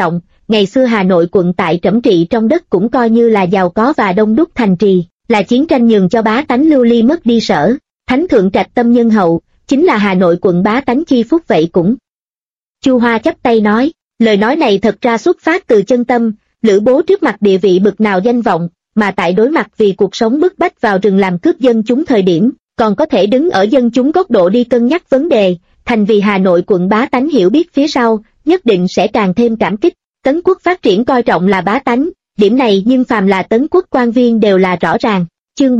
ngày xưa Hà Nội quận tại trẫm trị trong đất cũng coi như là giàu có và đông đúc thành trì, là chiến tranh nhường cho bá tánh lưu ly mất đi sở, thánh thượng trạch tâm nhân hậu, chính là Hà Nội quận bá tánh chi phúc vậy cũng. Chu Hoa chắp tay nói, lời nói này thật ra xuất phát từ chân tâm, Lữ Bố trước mặt địa vị bực nào danh vọng, mà tại đối mặt vì cuộc sống bức bách vào rừng làm cướp dân chúng thời điểm, còn có thể đứng ở dân chúng góc độ đi cân nhắc vấn đề, thành vì Hà Nội quận bá tánh hiểu biết phía sau, nhất định sẽ càng thêm cảm kích. Tấn quốc phát triển coi trọng là bá tánh, điểm này nhưng phàm là Tấn quốc quan viên đều là rõ ràng. Chương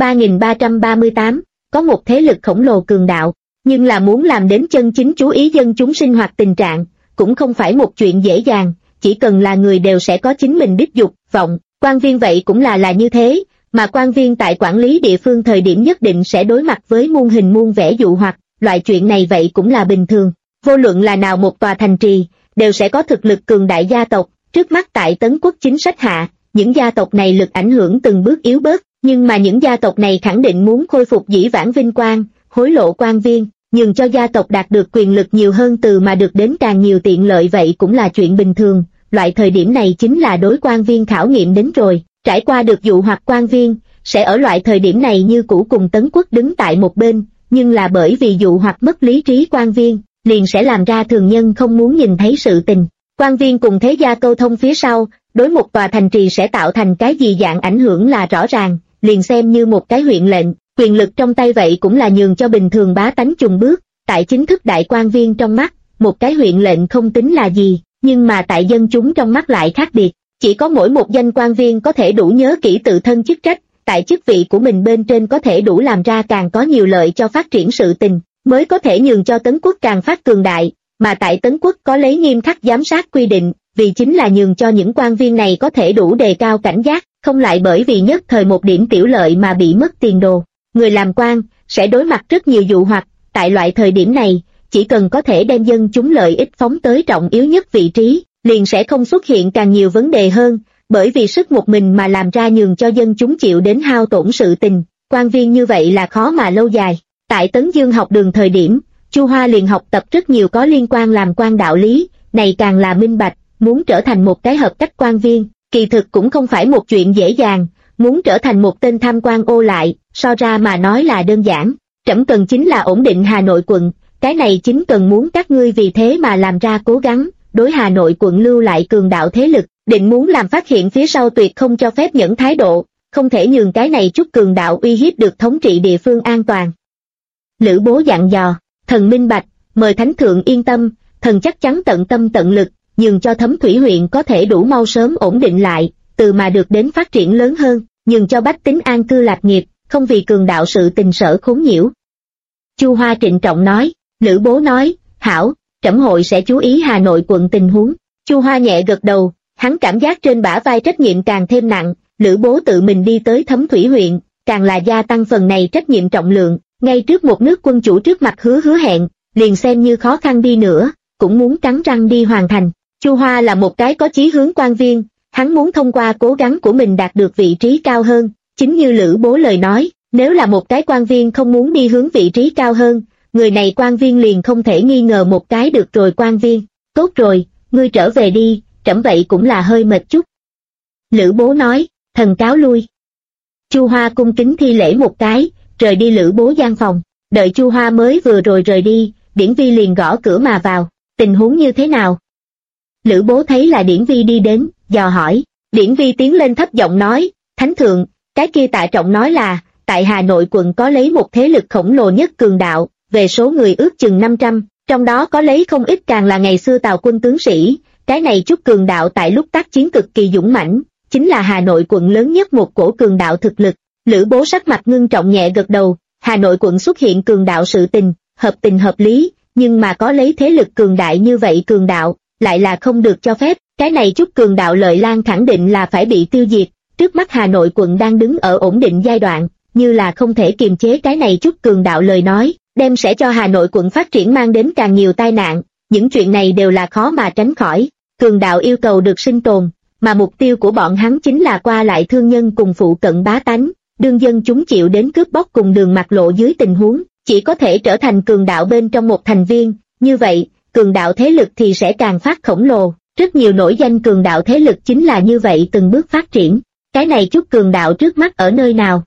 3338, có một thế lực khổng lồ cường đạo, nhưng là muốn làm đến chân chính chú ý dân chúng sinh hoạt tình trạng, cũng không phải một chuyện dễ dàng, chỉ cần là người đều sẽ có chính mình đích dục, vọng, quan viên vậy cũng là như thế, mà quan viên tại quản lý địa phương thời điểm nhất định sẽ đối mặt với muôn hình muôn vẻ dụ hoặc, loại chuyện này vậy cũng là bình thường. Vô luận là nào một tòa thành trì, đều sẽ có thực lực cường đại gia tộc, trước mắt tại Tấn quốc chính sách hạ, những gia tộc này lực ảnh hưởng từng bước yếu bớt, nhưng mà những gia tộc này khẳng định muốn khôi phục dĩ vãng vinh quang, hối lộ quan viên, nhường cho gia tộc đạt được quyền lực nhiều hơn từ mà được đến càng nhiều tiện lợi vậy cũng là chuyện bình thường, loại thời điểm này chính là đối quan viên khảo nghiệm đến rồi, trải qua được dụ hoặc quan viên, sẽ ở loại thời điểm này như cũ cùng Tấn quốc đứng tại một bên, nhưng là bởi vì dụ hoặc mất lý trí quan viên, liền sẽ làm ra thường nhân không muốn nhìn thấy sự tình. Quan viên cùng thế gia câu thông phía sau, đối một tòa thành trì sẽ tạo thành cái gì dạng ảnh hưởng là rõ ràng, liền xem như một cái huyện lệnh, quyền lực trong tay vậy cũng là nhường cho bình thường bá tánh chùng bước, tại chính thức đại quan viên trong mắt, một cái huyện lệnh không tính là gì, nhưng mà tại dân chúng trong mắt lại khác biệt, chỉ có mỗi một danh quan viên có thể đủ nhớ kỹ tự thân chức trách, tại chức vị của mình bên trên có thể đủ làm ra càng có nhiều lợi cho phát triển sự tình, mới có thể nhường cho Tấn quốc càng phát cường đại, mà tại Tấn quốc có lấy nghiêm khắc giám sát quy định, vì chính là nhường cho những quan viên này có thể đủ đề cao cảnh giác, không lại bởi vì nhất thời một điểm tiểu lợi mà bị mất tiền đồ. Người làm quan sẽ đối mặt rất nhiều dụ hoặc, tại loại thời điểm này, chỉ cần có thể đem dân chúng lợi ích phóng tới trọng yếu nhất vị trí, liền sẽ không xuất hiện càng nhiều vấn đề hơn, bởi vì sức một mình mà làm ra nhường cho dân chúng chịu đến hao tổn sự tình, quan viên như vậy là khó mà lâu dài. Tại Tấn Dương học đường thời điểm, Chu Hoa liền học tập rất nhiều có liên quan làm quan đạo lý, này càng là minh bạch, muốn trở thành một cái hợp cách quan viên, kỳ thực cũng không phải một chuyện dễ dàng, muốn trở thành một tên tham quan ô lại, so ra mà nói là đơn giản, trẫm cần chính là ổn định Hà Nội quận, cái này chính cần muốn các ngươi vì thế mà làm ra cố gắng, đối Hà Nội quận lưu lại cường đạo thế lực, định muốn làm phát hiện phía sau tuyệt không cho phép những thái độ, không thể nhường cái này chút cường đạo uy hiếp được thống trị địa phương an toàn. Lữ Bố dặn dò, thần minh bạch, mời thánh thượng yên tâm, thần chắc chắn tận tâm tận lực, nhường cho Thấm Thủy huyện có thể đủ mau sớm ổn định lại, từ mà được đến phát triển lớn hơn, nhường cho bách tính an cư lạc nghiệp, không vì cường đạo sự tình sở khốn nhiễu. Chu Hoa trịnh trọng nói, Lữ Bố nói, hảo, trẫm hội sẽ chú ý Hà Nội quận tình huống. Chu Hoa nhẹ gật đầu, hắn cảm giác trên bả vai trách nhiệm càng thêm nặng, Lữ Bố tự mình đi tới Thấm Thủy huyện, càng là gia tăng phần này trách nhiệm trọng lượng, ngay trước một nước quân chủ trước mặt hứa hẹn, liền xem như khó khăn đi nữa, cũng muốn cắn răng đi hoàn thành. Chu Hoa là một cái có chí hướng quan viên, hắn muốn thông qua cố gắng của mình đạt được vị trí cao hơn, chính như Lữ Bố lời nói, nếu là một cái quan viên không muốn đi hướng vị trí cao hơn, người này quan viên liền không thể nghi ngờ một cái được rồi quan viên. Tốt rồi, ngươi trở về đi, trẫm vậy cũng là hơi mệt chút. Lữ Bố nói, thần cáo lui. Chu Hoa cung kính thi lễ một cái, rời đi Lữ Bố gian phòng, đợi Chu Hoa mới vừa rồi rời đi, Điển Vi liền gõ cửa mà vào, tình huống như thế nào? Lữ Bố thấy là Điển Vi đi đến, dò hỏi, Điển Vi tiến lên thấp giọng nói, thánh thượng, cái kia Tạ Trọng nói là, tại Hà Nội quận có lấy một thế lực khổng lồ nhất cường đạo, về số người ước chừng 500, trong đó có lấy không ít càng là ngày xưa Tào quân tướng sĩ, cái này chút cường đạo tại lúc tác chiến cực kỳ dũng mãnh, chính là Hà Nội quận lớn nhất một cổ cường đạo thực lực. Lữ Bố sắc mặt ngưng trọng nhẹ gật đầu, Hà Nội quận xuất hiện cường đạo sự tình hợp lý, nhưng mà có lấy thế lực cường đại như vậy cường đạo, lại là không được cho phép, cái này chút cường đạo lợi lan khẳng định là phải bị tiêu diệt, trước mắt Hà Nội quận đang đứng ở ổn định giai đoạn, như là không thể kiềm chế cái này chút cường đạo lời nói, đem sẽ cho Hà Nội quận phát triển mang đến càng nhiều tai nạn, những chuyện này đều là khó mà tránh khỏi, cường đạo yêu cầu được sinh tồn, mà mục tiêu của bọn hắn chính là qua lại thương nhân cùng phụ cận bá tánh, đương dân chúng chịu đến cướp bóc cùng đường mặt lộ dưới tình huống, chỉ có thể trở thành cường đạo bên trong một thành viên, như vậy, cường đạo thế lực thì sẽ càng phát khổng lồ, Rất nhiều nổi danh cường đạo thế lực chính là như vậy từng bước phát triển. Cái này chút cường đạo trước mắt ở nơi nào?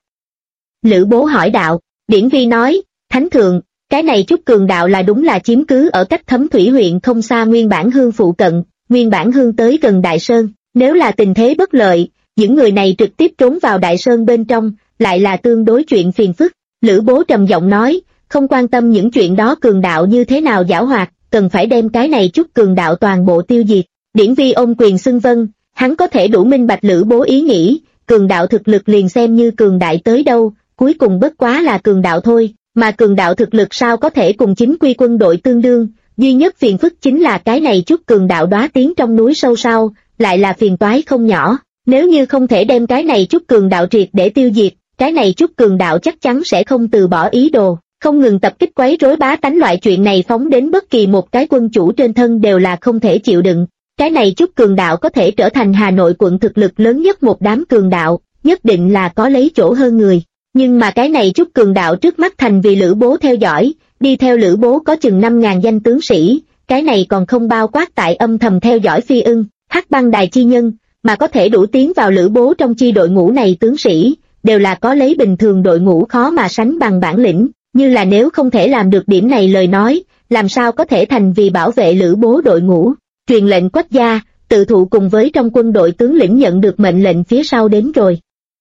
Lữ Bố hỏi đạo. Điển Vi nói, Thánh Thượng, cái này chút cường đạo là đúng là chiếm cứ ở cách Thấm Thủy huyện không xa Nguyên Bản Hương phụ cận, Nguyên Bản Hương tới gần Đại Sơn. Nếu là tình thế bất lợi, những người này trực tiếp trốn vào Đại Sơn bên trong, lại là tương đối chuyện phiền phức. Lữ Bố trầm giọng nói, không quan tâm những chuyện đó cường đạo như thế nào giảo hoạt, cần phải đem cái này chút cường đạo toàn bộ tiêu diệt. Điển Vi ôm quyền xưng vâng, hắn có thể đủ minh bạch Lữ Bố ý nghĩ, cường đạo thực lực liền xem như cường đại tới đâu, cuối cùng bất quá là cường đạo thôi, mà cường đạo thực lực sao có thể cùng chính quy quân đội tương đương, duy nhất phiền phức chính là cái này chút cường đạo đóa tiến trong núi sâu sau, lại là phiền toái không nhỏ, nếu như không thể đem cái này chút cường đạo triệt để tiêu diệt, cái này chút cường đạo chắc chắn sẽ không từ bỏ ý đồ, không ngừng tập kích quấy rối bá tánh loại chuyện này phóng đến bất kỳ một cái quân chủ trên thân đều là không thể chịu đựng. Cái này chút cường đạo có thể trở thành Hà Nội quận thực lực lớn nhất một đám cường đạo, nhất định là có lấy chỗ hơn người. Nhưng mà cái này chút cường đạo trước mắt thành vì Lữ Bố theo dõi, đi theo Lữ Bố có chừng 5.000 danh tướng sĩ, cái này còn không bao quát tại âm thầm theo dõi Phi Ưng, Hắc Băng Đài chi nhân, mà có thể đủ tiến vào Lữ Bố trong chi đội ngũ này tướng sĩ, đều là có lấy bình thường đội ngũ khó mà sánh bằng bản lĩnh, như là nếu không thể làm được điểm này lời nói, làm sao có thể thành vì bảo vệ Lữ Bố đội ngũ. Truyền lệnh Quách gia, tự thụ cùng với trong quân đội tướng lĩnh nhận được mệnh lệnh phía sau đến rồi.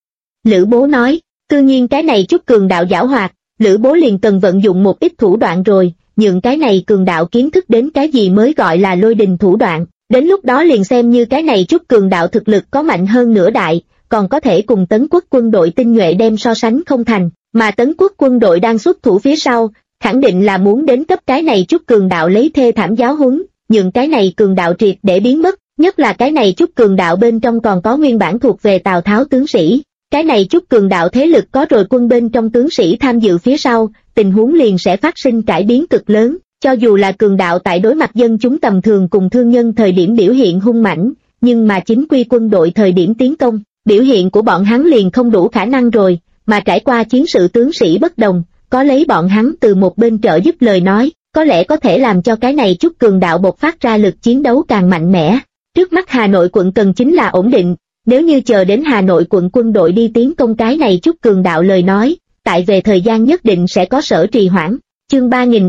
Lữ Bố nói, tự nhiên cái này chút cường đạo giảo hoạt, Lữ Bố liền cần vận dụng một ít thủ đoạn rồi, nhưng cái này cường đạo kiến thức đến cái gì mới gọi là lôi đình thủ đoạn, đến lúc đó liền xem như cái này chút cường đạo thực lực có mạnh hơn nửa đại, còn có thể cùng Tấn Quốc quân đội tinh nhuệ đem so sánh không thành, mà Tấn Quốc quân đội đang xuất thủ phía sau, khẳng định là muốn đến cấp cái này chút cường đạo lấy thê thảm giáo huấn, nhưng cái này cường đạo triệt để biến mất, nhất là cái này chút cường đạo bên trong còn có nguyên bản thuộc về Tào Tháo tướng sĩ, cái này chút cường đạo thế lực có rồi quân bên trong tướng sĩ tham dự phía sau, tình huống liền sẽ phát sinh cải biến cực lớn, cho dù là cường đạo tại đối mặt dân chúng tầm thường cùng thương nhân thời điểm biểu hiện hung mãnh, nhưng mà chính quy quân đội thời điểm tiến công, biểu hiện của bọn hắn liền không đủ khả năng rồi, mà trải qua chiến sự tướng sĩ bất đồng, có lấy bọn hắn từ một bên trợ giúp lời nói, có lẽ có thể làm cho cái này chút cường đạo bộc phát ra lực chiến đấu càng mạnh mẽ. Trước mắt Hà Nội quận cần chính là ổn định, nếu như chờ đến Hà Nội quận quân đội đi tiến công cái này chút cường đạo lời nói, tại về thời gian nhất định sẽ có sở trì hoãn. Chương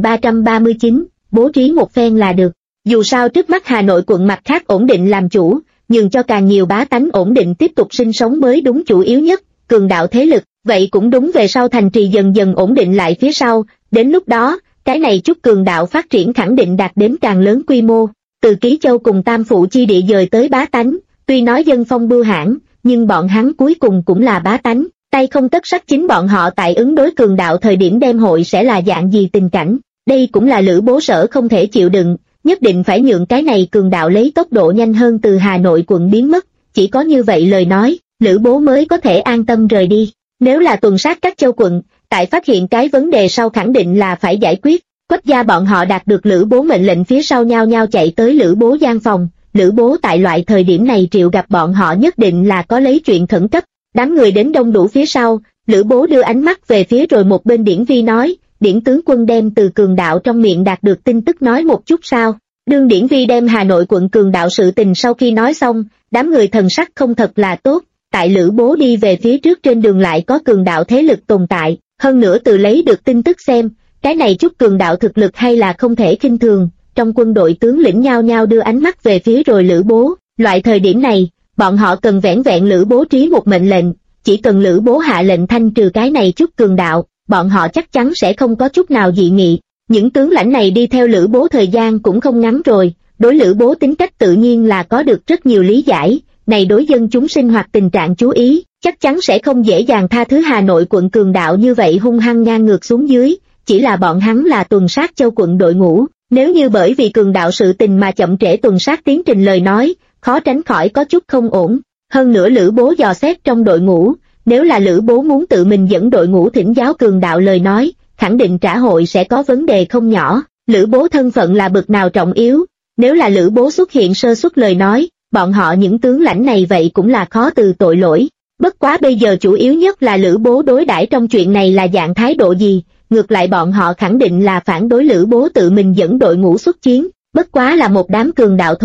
3339, bố trí một phen là được. Dù sao trước mắt Hà Nội quận mặt khác ổn định làm chủ, nhường cho càng nhiều bá tánh ổn định tiếp tục sinh sống mới đúng chủ yếu nhất, cường đạo thế lực, vậy cũng đúng về sau thành trì dần dần ổn định lại phía sau, đến lúc đó, cái này chút cường đạo phát triển khẳng định đạt đến càng lớn quy mô, từ Ký Châu cùng Tam Phụ chi địa dời tới bá tánh, tuy nói dân phong bưu hãn, nhưng bọn hắn cuối cùng cũng là bá tánh, tay không tất sắt chính bọn họ tại ứng đối cường đạo thời điểm đem hội sẽ là dạng gì tình cảnh, đây cũng là Lữ Bố Sở không thể chịu đựng, nhất định phải nhượng cái này cường đạo lấy tốc độ nhanh hơn từ Hà Nội quận biến mất, chỉ có như vậy lời nói, Lữ Bố mới có thể an tâm rời đi. Nếu là tuần sát các châu quận, tại phát hiện cái vấn đề sau khẳng định là phải giải quyết. Quách gia bọn họ đạt được Lữ Bố mệnh lệnh phía sau nhao nhao chạy tới Lữ Bố gian phòng, Lữ Bố tại loại thời điểm này triệu gặp bọn họ nhất định là có lấy chuyện khẩn cấp. Đám người đến đông đủ phía sau, Lữ Bố đưa ánh mắt về phía rồi một bên Điển Vi nói, Điển tướng quân đem từ cường đạo trong miệng đạt được tin tức nói một chút sao. Đương Điển Vi đem Hà Nội quận cường đạo sự tình sau khi nói xong, đám người thần sắc không thật là tốt, tại Lữ Bố đi về phía trước trên đường lại có cường đạo thế lực tồn tại, hơn nữa từ lấy được tin tức xem, cái này chút cường đạo thực lực hay là không thể khinh thường, trong quân đội tướng lĩnh nhao nhao đưa ánh mắt về phía rồi Lữ Bố, loại thời điểm này, bọn họ cần vẻn vẹn Lữ Bố trí một mệnh lệnh, chỉ cần Lữ Bố hạ lệnh thanh trừ cái này chút cường đạo, bọn họ chắc chắn sẽ không có chút nào dị nghị. Những tướng lãnh này đi theo Lữ Bố thời gian cũng không ngắn rồi, đối Lữ Bố tính cách tự nhiên là có được rất nhiều lý giải, này đối dân chúng sinh hoạt tình trạng chú ý, chắc chắn sẽ không dễ dàng tha thứ Hà Nội quận cường đạo như vậy hung hăng ngang ngược xuống dưới, chỉ là bọn hắn là tuần sát châu quận đội ngũ, nếu như bởi vì cường đạo sự tình mà chậm trễ tuần sát tiến trình lời nói, khó tránh khỏi có chút không ổn. Hơn nữa Lữ Bố dò xét trong đội ngũ, nếu là Lữ Bố muốn tự mình dẫn đội ngũ thỉnh giáo cường đạo lời nói, khẳng định trả hội sẽ có vấn đề không nhỏ. Lữ Bố thân phận là bậc nào trọng yếu, nếu là Lữ Bố xuất hiện sơ suất lời nói, bọn họ những tướng lãnh này vậy cũng là khó từ tội lỗi. Bất quá bây giờ chủ yếu nhất là Lữ Bố đối đãi trong chuyện này là dạng thái độ gì, ngược lại bọn họ khẳng định là phản đối Lữ Bố tự mình dẫn đội ngũ xuất chiến, bất quá là một đám cường đạo thôi,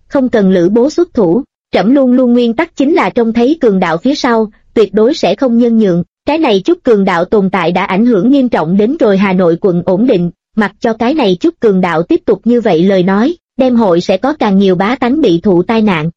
không cần Lữ Bố xuất thủ. Trẫm luôn luôn nguyên tắc chính là trông thấy cường đạo phía sau, tuyệt đối sẽ không nhân nhượng. Cái này chút cường đạo tồn tại đã ảnh hưởng nghiêm trọng đến rồi Hà Nội quận ổn định, mặc cho cái này chút cường đạo tiếp tục như vậy lời nói, đêm hội sẽ có càng nhiều bá tánh bị thụ tai nạn.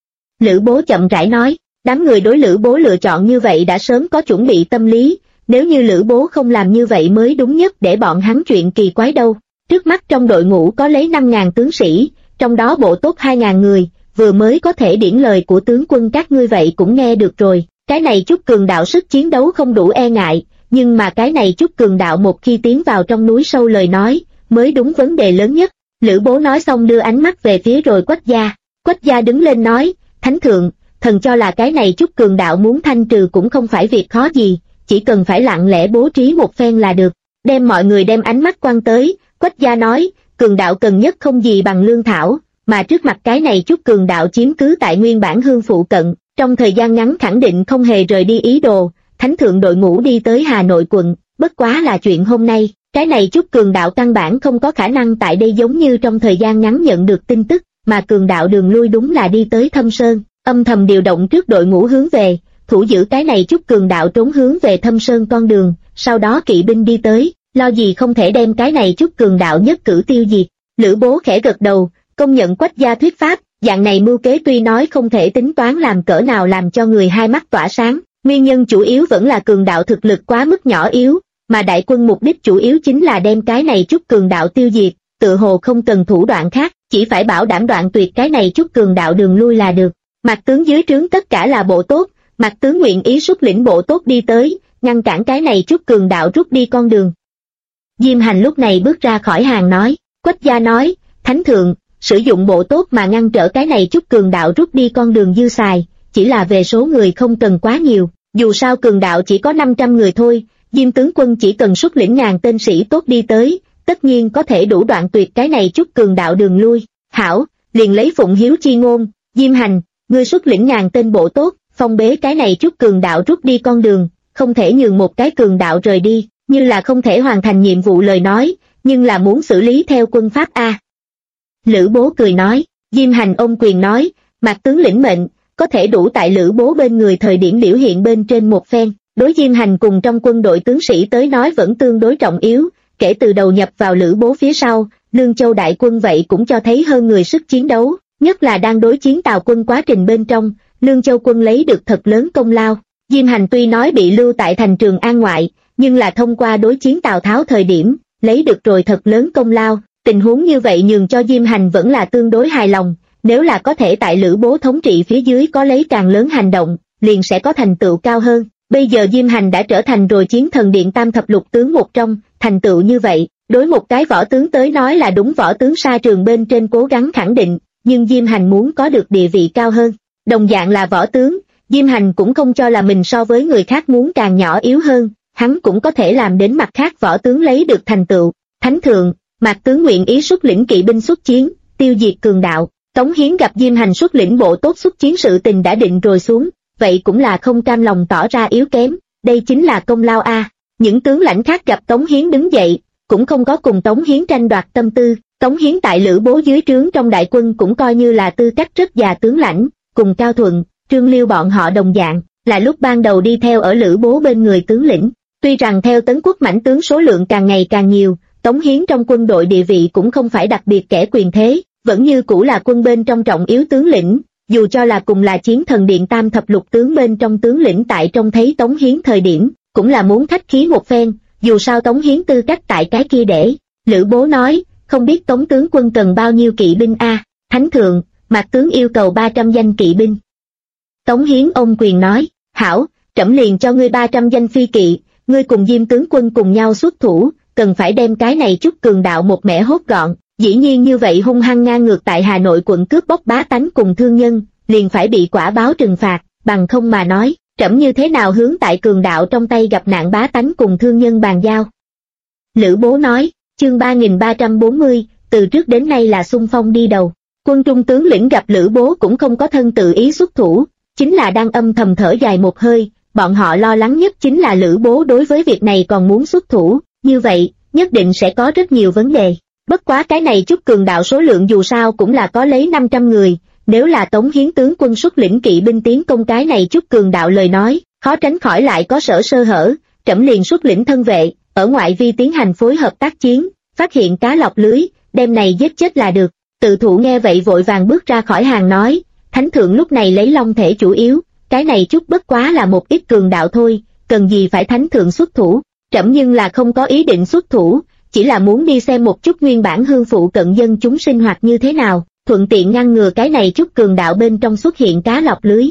Lữ Bố chậm rãi nói, đám người đối Lữ Bố lựa chọn như vậy đã sớm có chuẩn bị tâm lý, nếu như Lữ Bố không làm như vậy mới đúng nhất để bọn hắn chuyện kỳ quái đâu. Trước mắt trong đội ngũ có lấy 5.000 tướng sĩ, trong đó bộ tốt 2.000 người, vừa mới có thể điển lời của tướng quân các ngươi vậy cũng nghe được rồi. Cái này chút cường đạo sức chiến đấu không đủ e ngại, nhưng mà cái này chút cường đạo một khi tiến vào trong núi sâu lời nói, mới đúng vấn đề lớn nhất. Lữ Bố nói xong đưa ánh mắt về phía rồi Quách Gia. Quách Gia đứng lên nói, Thánh thượng, thần cho là cái này chút cường đạo muốn thanh trừ cũng không phải việc khó gì, chỉ cần phải lặng lẽ bố trí một phen là được. Đem mọi người đem ánh mắt quan tới, Quách Gia nói, cường đạo cần nhất không gì bằng lương thảo, mà trước mặt cái này chút cường đạo chiếm cứ tại nguyên bản hương phụ cận, trong thời gian ngắn khẳng định không hề rời đi ý đồ. Thánh thượng đội ngũ đi tới Hà Nội quận, bất quá là chuyện hôm nay, cái này chút cường đạo căn bản không có khả năng tại đây giống như trong thời gian ngắn nhận được tin tức, mà cường đạo đường lui đúng là đi tới Thâm Sơn, âm thầm điều động trước đội ngũ hướng về, thủ giữ cái này chút cường đạo trốn hướng về Thâm Sơn con đường, sau đó kỵ binh đi tới, lo gì không thể đem cái này chút cường đạo nhất cử tiêu diệt. Lữ Bố khẽ gật đầu, công nhận Quách Gia thuyết pháp, dạng này mưu kế tuy nói không thể tính toán làm cỡ nào làm cho người hai mắt tỏa sáng, nguyên nhân chủ yếu vẫn là cường đạo thực lực quá mức nhỏ yếu, mà đại quân mục đích chủ yếu chính là đem cái này chút cường đạo tiêu diệt, tự hồ không cần thủ đoạn khác, chỉ phải bảo đảm đoạn tuyệt cái này chút cường đạo đường lui là được. Mạc tướng dưới trướng tất cả là bộ tốt, Mạc tướng nguyện ý xuất lĩnh bộ tốt đi tới, ngăn cản cái này chút cường đạo rút đi con đường. Diêm Hành lúc này bước ra khỏi hàng nói, Quách Gia nói, Thánh thượng, sử dụng bộ tốt mà ngăn trở cái này chút cường đạo rút đi con đường dư xài, chỉ là về số người không cần quá nhiều, dù sao cường đạo chỉ có 500 người thôi, Diêm tướng quân chỉ cần xuất lĩnh 1000 tên sĩ tốt đi tới, tất nhiên có thể đủ đoạn tuyệt cái này chút cường đạo đường lui. Hảo, liền lấy Phụng Hiếu chi ngôn, Diêm Hành, ngươi xuất lĩnh 1000 tên bộ tốt, phong bế cái này chút cường đạo rút đi con đường, không thể nhường một cái cường đạo rời đi, như là không thể hoàn thành nhiệm vụ lời nói, nhưng là muốn xử lý theo quân pháp a. Lữ Bố cười nói, Diêm Hành ôm quyền nói, Mạc tướng lĩnh mệnh, có thể đủ tại Lữ Bố bên người thời điểm biểu hiện bên trên một phen. Đối Diêm Hành cùng trong quân đội tướng sĩ tới nói vẫn tương đối trọng yếu, kể từ đầu nhập vào Lữ Bố phía sau, Lương Châu đại quân vậy cũng cho thấy hơn người sức chiến đấu, nhất là đang đối chiến Tào quân quá trình bên trong, Lương Châu quân lấy được thật lớn công lao. Diêm Hành tuy nói bị lưu tại thành Trường An ngoại, nhưng là thông qua đối chiến Tào Tháo thời điểm, lấy được rồi thật lớn công lao, tình huống như vậy nhường cho Diêm Hành vẫn là tương đối hài lòng, nếu là có thể tại Lữ Bố thống trị phía dưới có lấy càng lớn hành động, liền sẽ có thành tựu cao hơn. Bây giờ Diêm Hành đã trở thành rồi Chiến Thần Điện tam thập lục tướng một trong, thành tựu như vậy, đối một cái võ tướng tới nói là đúng võ tướng sa trường bên trên cố gắng khẳng định, nhưng Diêm Hành muốn có được địa vị cao hơn. Đồng dạng là võ tướng, Diêm Hành cũng không cho là mình so với người khác muốn càng nhỏ yếu hơn, hắn cũng có thể làm đến mặt khác võ tướng lấy được thành tựu. Thánh thượng, Mạc tướng nguyện ý xuất lĩnh kỵ binh xuất chiến, tiêu diệt cường đạo. Tống Hiến gặp Diêm Hành xuất lĩnh bộ tốt xuất chiến sự tình đã định rồi xuống, vậy cũng là không cam lòng tỏ ra yếu kém, đây chính là công lao a. Những tướng lãnh khác gặp Tống Hiến đứng dậy, cũng không có cùng Tống Hiến tranh đoạt tâm tư. Tống Hiến tại Lữ Bố dưới trướng trong đại quân cũng coi như là tư cách rất già tướng lãnh, cùng Cao Thuận, Trương Liêu bọn họ đồng dạng, là lúc ban đầu đi theo ở Lữ Bố bên người tướng lĩnh. Tuy rằng theo Tấn Quốc mãnh tướng số lượng càng ngày càng nhiều, Tống Hiến trong quân đội địa vị cũng không phải đặc biệt kẻ quyền thế, vẫn như cũ là quân bên trong trọng yếu tướng lĩnh, dù cho là cùng là Chiến Thần Điện tam thập lục tướng bên trong tướng lĩnh tại trông thấy Tống Hiến thời điểm, cũng là muốn khách khí một phen, dù sao Tống Hiến tư cách tại cái kia để. Lữ Bố nói, không biết Tống tướng quân cần bao nhiêu kỵ binh a? Thánh thượng, Mạc tướng yêu cầu 300 danh kỵ binh. Tống Hiến ôm quyền nói, hảo, trẫm liền cho ngươi 300 danh phi kỵ, ngươi cùng Diêm tướng quân cùng nhau xuất thủ, cần phải đem cái này chút cường đạo một mẻ hốt gọn. Dĩ nhiên như vậy hung hăng ngang ngược tại Hà Nội quận cướp bóc bá tánh cùng thương nhân, liền phải bị quả báo trừng phạt, bằng không mà nói, trẫm như thế nào hướng tại cường đạo trong tay gặp nạn bá tánh cùng thương nhân bàn giao. Lữ Bố nói, chương 3340, từ trước đến nay là xung phong đi đầu. Quân trung tướng lĩnh gặp Lữ Bố cũng không có thân tự ý xuất thủ, chính là đang âm thầm thở dài một hơi, bọn họ lo lắng nhất chính là Lữ Bố đối với việc này còn muốn xuất thủ, như vậy, nhất định sẽ có rất nhiều vấn đề. Bất quá cái này chút cường đạo số lượng dù sao cũng là có lấy 500 người, nếu là Tống Hiến tướng quân xuất lĩnh kỵ binh tiến công cái này chút cường đạo lời nói, khó tránh khỏi lại có sơ hở, trẫm liền xuất lĩnh thân vệ, ở ngoại vi tiến hành phối hợp tác chiến, phát hiện cá lọc lưới, đem này giết chết là được. Tự thụ nghe vậy vội vàng bước ra khỏi hàng nói, thánh thượng lúc này lấy long thể chủ yếu, cái này chút bất quá là một ít cường đạo thôi, cần gì phải thánh thượng xuất thủ, trẫm nhưng là không có ý định xuất thủ, chỉ là muốn đi xem một chút nguyên bản hương phụ cận dân chúng sinh hoạt như thế nào, thuận tiện ngăn ngừa cái này chút cường đạo bên trong xuất hiện cá lọc lưới.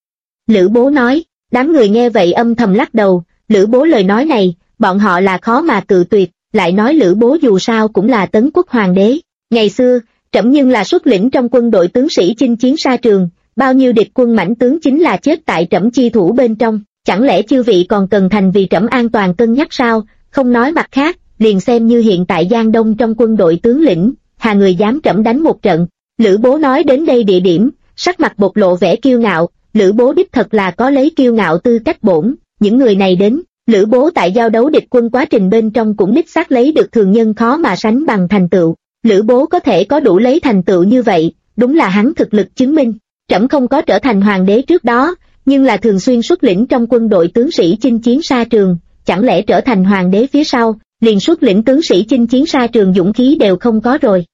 Lữ Bố nói, đám người nghe vậy âm thầm lắc đầu, Lữ Bố lời nói này, bọn họ là khó mà cự tuyệt, lại nói Lữ Bố dù sao cũng là Tấn Quốc hoàng đế, ngày xưa, trẫm nhưng là xuất lĩnh trong quân đội tướng sĩ chinh chiến xa trường, bao nhiêu địch quân mãnh tướng chính là chết tại trẫm chi thủ bên trong, chẳng lẽ chư vị còn cần thành vì trẫm an toàn cân nhắc sao, không nói mặt khác, liền xem như hiện tại Giang Đông trong quân đội tướng lĩnh, hà người dám trẫm đánh một trận. Lữ Bố nói đến đây địa điểm, sắc mặt bộc lộ vẻ kiêu ngạo, Lữ Bố đích thật là có lấy kiêu ngạo tư cách bổn, những người này đến, Lữ Bố tại giao đấu địch quân quá trình bên trong cũng đích xác lấy được thường nhân khó mà sánh bằng thành tựu, Lữ Bố có thể có đủ lấy thành tựu như vậy, đúng là hắn thực lực chứng minh, trẫm không có trở thành hoàng đế trước đó, nhưng là thường xuyên xuất lĩnh trong quân đội tướng sĩ chinh chiến xa trường, chẳng lẽ trở thành hoàng đế phía sau, liền xuất lĩnh tướng sĩ chinh chiến xa trường dũng khí đều không có rồi.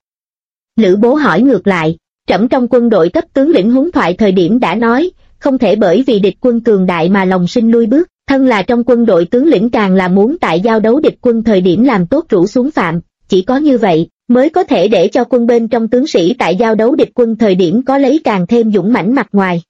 Lữ Bố hỏi ngược lại, trẫm trong quân đội cấp tướng lĩnh huấn thoại thời điểm đã nói, không thể bởi vì địch quân cường đại mà lòng sinh lui bước, thân là trong quân đội tướng lĩnh càng là muốn tại giao đấu địch quân thời điểm làm tốt rủ xuống phạm, chỉ có như vậy, mới có thể để cho quân bên trong tướng sĩ tại giao đấu địch quân thời điểm có lấy càng thêm dũng mãnh mặt ngoài.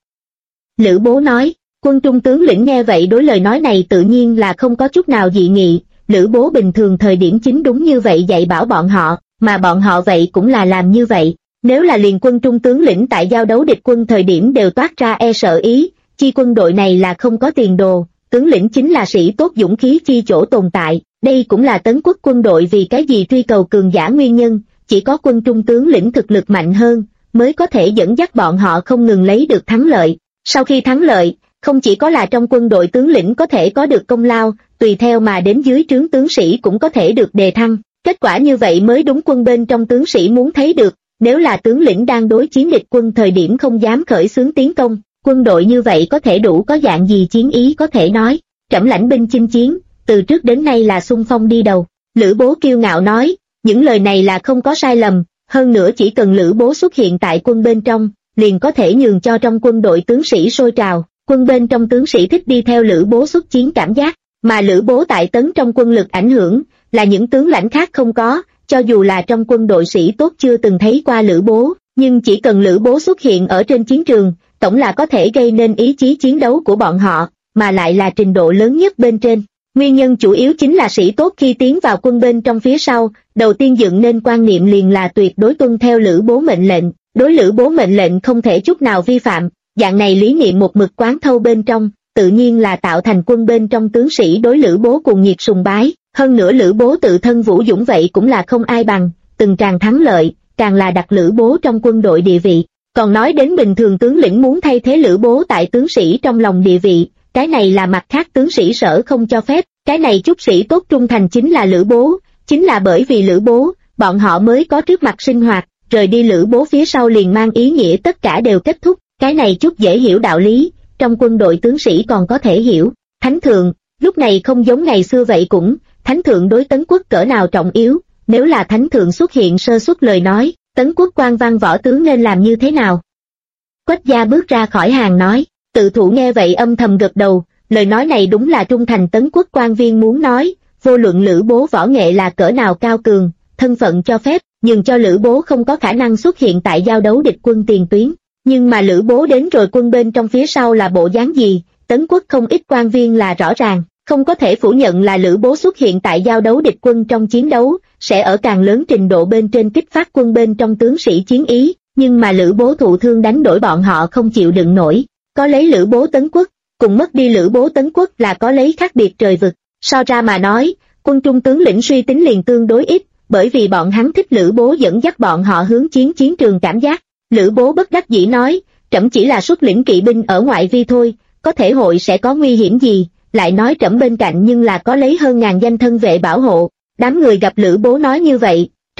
Lữ Bố nói, quân trung tướng lĩnh nghe vậy đối lời nói này tự nhiên là không có chút nào dị nghị, Lữ Bố bình thường thời điểm chính đúng như vậy dạy bảo bọn họ, mà bọn họ vậy cũng là làm như vậy. Nếu là liền quân trung tướng lĩnh tại giao đấu địch quân thời điểm đều toát ra e sợ ý, chi quân đội này là không có tiền đồ, tướng lĩnh chính là sĩ tốt dũng khí chi chỗ tồn tại, đây cũng là Tấn Quốc quân đội vì cái gì truy cầu cường giả nguyên nhân, chỉ có quân trung tướng lĩnh thực lực mạnh hơn, mới có thể dẫn dắt bọn họ không ngừng lấy được thắng lợi. Sau khi thắng lợi, không chỉ có là trong quân đội tướng lĩnh có thể có được công lao, tùy theo mà đến dưới trướng tướng sĩ cũng có thể được đề thăng, kết quả như vậy mới đúng quân bên trong tướng sĩ muốn thấy được. Nếu là tướng lĩnh đang đối chiến địch quân thời điểm không dám khởi xướng tiến công, quân đội như vậy có thể đủ có dạng gì chiến ý có thể nói, trẫm lãnh binh chinh chiến, từ trước đến nay là xung phong đi đầu. Lữ Bố kiêu ngạo nói, những lời này là không có sai lầm, hơn nữa chỉ cần Lữ Bố xuất hiện tại quân bên trong, liền có thể nhường cho trong quân đội tướng sĩ sôi trào, quân bên trong tướng sĩ thích đi theo Lữ Bố xuất chiến cảm giác, mà Lữ Bố tại Tấn trong quân lực ảnh hưởng, là những tướng lãnh khác không có. Cho dù là trong quân đội sĩ tốt chưa từng thấy qua Lữ Bố, nhưng chỉ cần Lữ Bố xuất hiện ở trên chiến trường, tổng là có thể gây nên ý chí chiến đấu của bọn họ, mà lại là trình độ lớn nhất bên trên. Nguyên nhân chủ yếu chính là sĩ tốt khi tiến vào quân bên trong phía sau, đầu tiên dựng nên quan niệm liền là tuyệt đối tuân theo Lữ Bố mệnh lệnh, đối Lữ Bố mệnh lệnh không thể chút nào vi phạm, dạng này lý niệm một mực quán thâu bên trong, tự nhiên là tạo thành quân bên trong tướng sĩ đối Lữ Bố cuồng nhiệt sùng bái. Hơn nữa Lữ Bố tự thân vũ dũng vậy cũng là không ai bằng, từng tràng thắng lợi, càng là đặt Lữ Bố trong quân đội địa vị. Còn nói đến bình thường tướng lĩnh muốn thay thế Lữ Bố tại tướng sĩ trong lòng địa vị, cái này là mặt khác tướng sĩ sở không cho phép, cái này chút sĩ tốt trung thành chính là Lữ Bố, chính là bởi vì Lữ Bố, bọn họ mới có trước mặt sinh hoạt, rời đi Lữ Bố phía sau liền mang ý nghĩa tất cả đều kết thúc, cái này chút dễ hiểu đạo lý, trong quân đội tướng sĩ còn có thể hiểu. Thánh thượng, lúc này không giống ngày xưa vậy cũng, Thánh thượng đối Tấn Quốc cỡ nào trọng yếu, nếu là Thánh thượng xuất hiện sơ suất lời nói, Tấn Quốc quan văn võ tướng nên làm như thế nào? Quách gia bước ra khỏi hàng nói, tự thụ nghe vậy âm thầm gật đầu, lời nói này đúng là trung thành Tấn Quốc quan viên muốn nói, vô luận Lữ Bố võ nghệ là cỡ nào cao cường, thân phận cho phép, nhưng cho Lữ Bố không có khả năng xuất hiện tại giao đấu địch quân tiền tuyến, nhưng mà Lữ Bố đến rồi quân bên trong phía sau là bộ dáng gì, Tấn Quốc không ít quan viên là rõ ràng. Không có thể phủ nhận là Lữ Bố xuất hiện tại giao đấu địch quân trong chiến đấu, sẽ ở càng lớn trình độ bên trên kích phát quân bên trong tướng sĩ chiến ý, nhưng mà Lữ Bố thụ thương đánh đổi bọn họ không chịu đựng nổi. Có lấy Lữ Bố Tấn Quốc, cùng mất đi Lữ Bố Tấn Quốc là có lấy khác biệt trời vực. So ra mà nói, quân trung tướng lĩnh suy tính liền tương đối ít, bởi vì bọn hắn thích Lữ Bố dẫn dắt bọn họ hướng chiến trường cảm giác. Lữ Bố bất đắc dĩ nói, trẫm chỉ là xuất lĩnh kỵ binh ở ngoại vi thôi, có thể hội sẽ có nguy hiểm gì. Lại nói trẫm bên cạnh nhưng là có lấy hơn ngàn danh thân vệ bảo hộ. Đám người gặp Lữ Bố nói như vậy,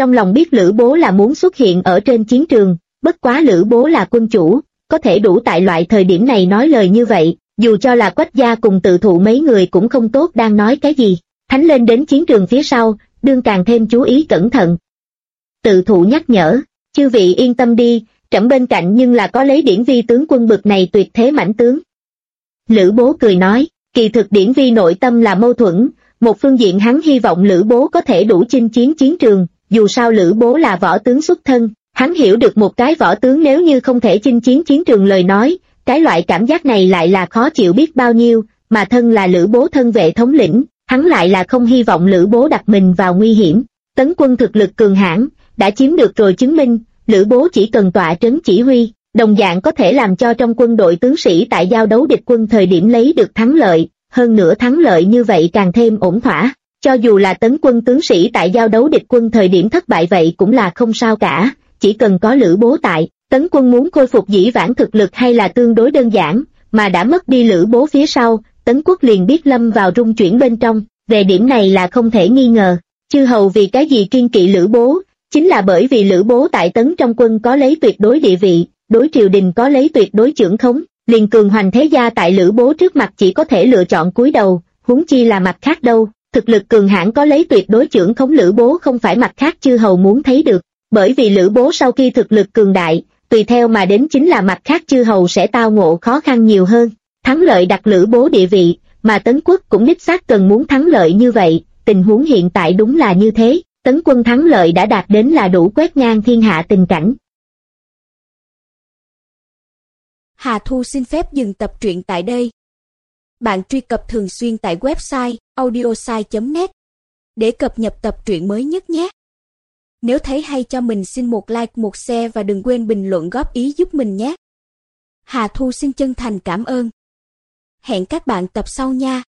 trong lòng biết Lữ Bố là muốn xuất hiện ở trên chiến trường, bất quá Lữ Bố là quân chủ, có thể đủ tại loại thời điểm này nói lời như vậy, dù cho là Quách gia cùng Tự Thụ mấy người cũng không tốt đang nói cái gì. Thánh lên đến chiến trường phía sau, đương càng thêm chú ý cẩn thận. Tự Thụ nhắc nhở, chư vị yên tâm đi, trẫm bên cạnh nhưng là có lấy Điển Vi tướng quân bực này tuyệt thế mãnh tướng. Lữ Bố cười nói, kỳ thực Điển Vi nội tâm là mâu thuẫn, một phương diện hắn hy vọng Lữ Bố có thể đủ chinh chiến chiến trường, dù sao Lữ Bố là võ tướng xuất thân, hắn hiểu được một cái võ tướng nếu như không thể chinh chiến chiến trường lời nói, cái loại cảm giác này lại là khó chịu biết bao nhiêu, mà thân là Lữ Bố thân vệ thống lĩnh, hắn lại là không hy vọng Lữ Bố đặt mình vào nguy hiểm. Tấn quân thực lực cường hãn, đã chiếm được rồi chứng minh, Lữ Bố chỉ cần tọa trấn chỉ huy, đồng dạng có thể làm cho trong quân đội tướng sĩ tại giao đấu địch quân thời điểm lấy được thắng lợi, hơn nữa thắng lợi như vậy càng thêm ổn thỏa. Cho dù là tấn quân tướng sĩ tại giao đấu địch quân thời điểm thất bại vậy cũng là không sao cả, chỉ cần có Lữ Bố tại, tấn quân muốn khôi phục dĩ vãng thực lực hay là tương đối đơn giản, mà đã mất đi Lữ Bố phía sau, tấn quốc liền biết lâm vào rung chuyển bên trong, về điểm này là không thể nghi ngờ. Chư hầu vì cái gì kiên kỵ Lữ Bố, chính là bởi vì Lữ Bố tại tấn trong quân có lấy tuyệt đối địa vị, đối triều đình có lấy tuyệt đối chưởng khống, liền cường hoành thế gia tại Lữ Bố trước mặt chỉ có thể lựa chọn cúi đầu, huống chi là mặt khác đâu. Thực lực cường hãn có lấy tuyệt đối chưởng khống Lữ Bố không phải mặt khác chư hầu muốn thấy được, bởi vì Lữ Bố sau khi thực lực cường đại, tùy theo mà đến chính là mặt khác chư hầu sẽ tao ngộ khó khăn nhiều hơn. Thắng lợi đặt Lữ Bố địa vị, mà Tấn quốc cũng đích xác cần muốn thắng lợi như vậy, tình huống hiện tại đúng là như thế, Tấn quân thắng lợi đã đạt đến là đủ quét ngang thiên hạ tình cảnh. Hà Thu xin phép dừng tập truyện tại đây. Bạn truy cập thường xuyên tại website audiosai.net để cập nhật tập truyện mới nhất nhé. Nếu thấy hay cho mình xin một like, một share và đừng quên bình luận góp ý giúp mình nhé. Hà Thu xin chân thành cảm ơn. Hẹn các bạn tập sau nha.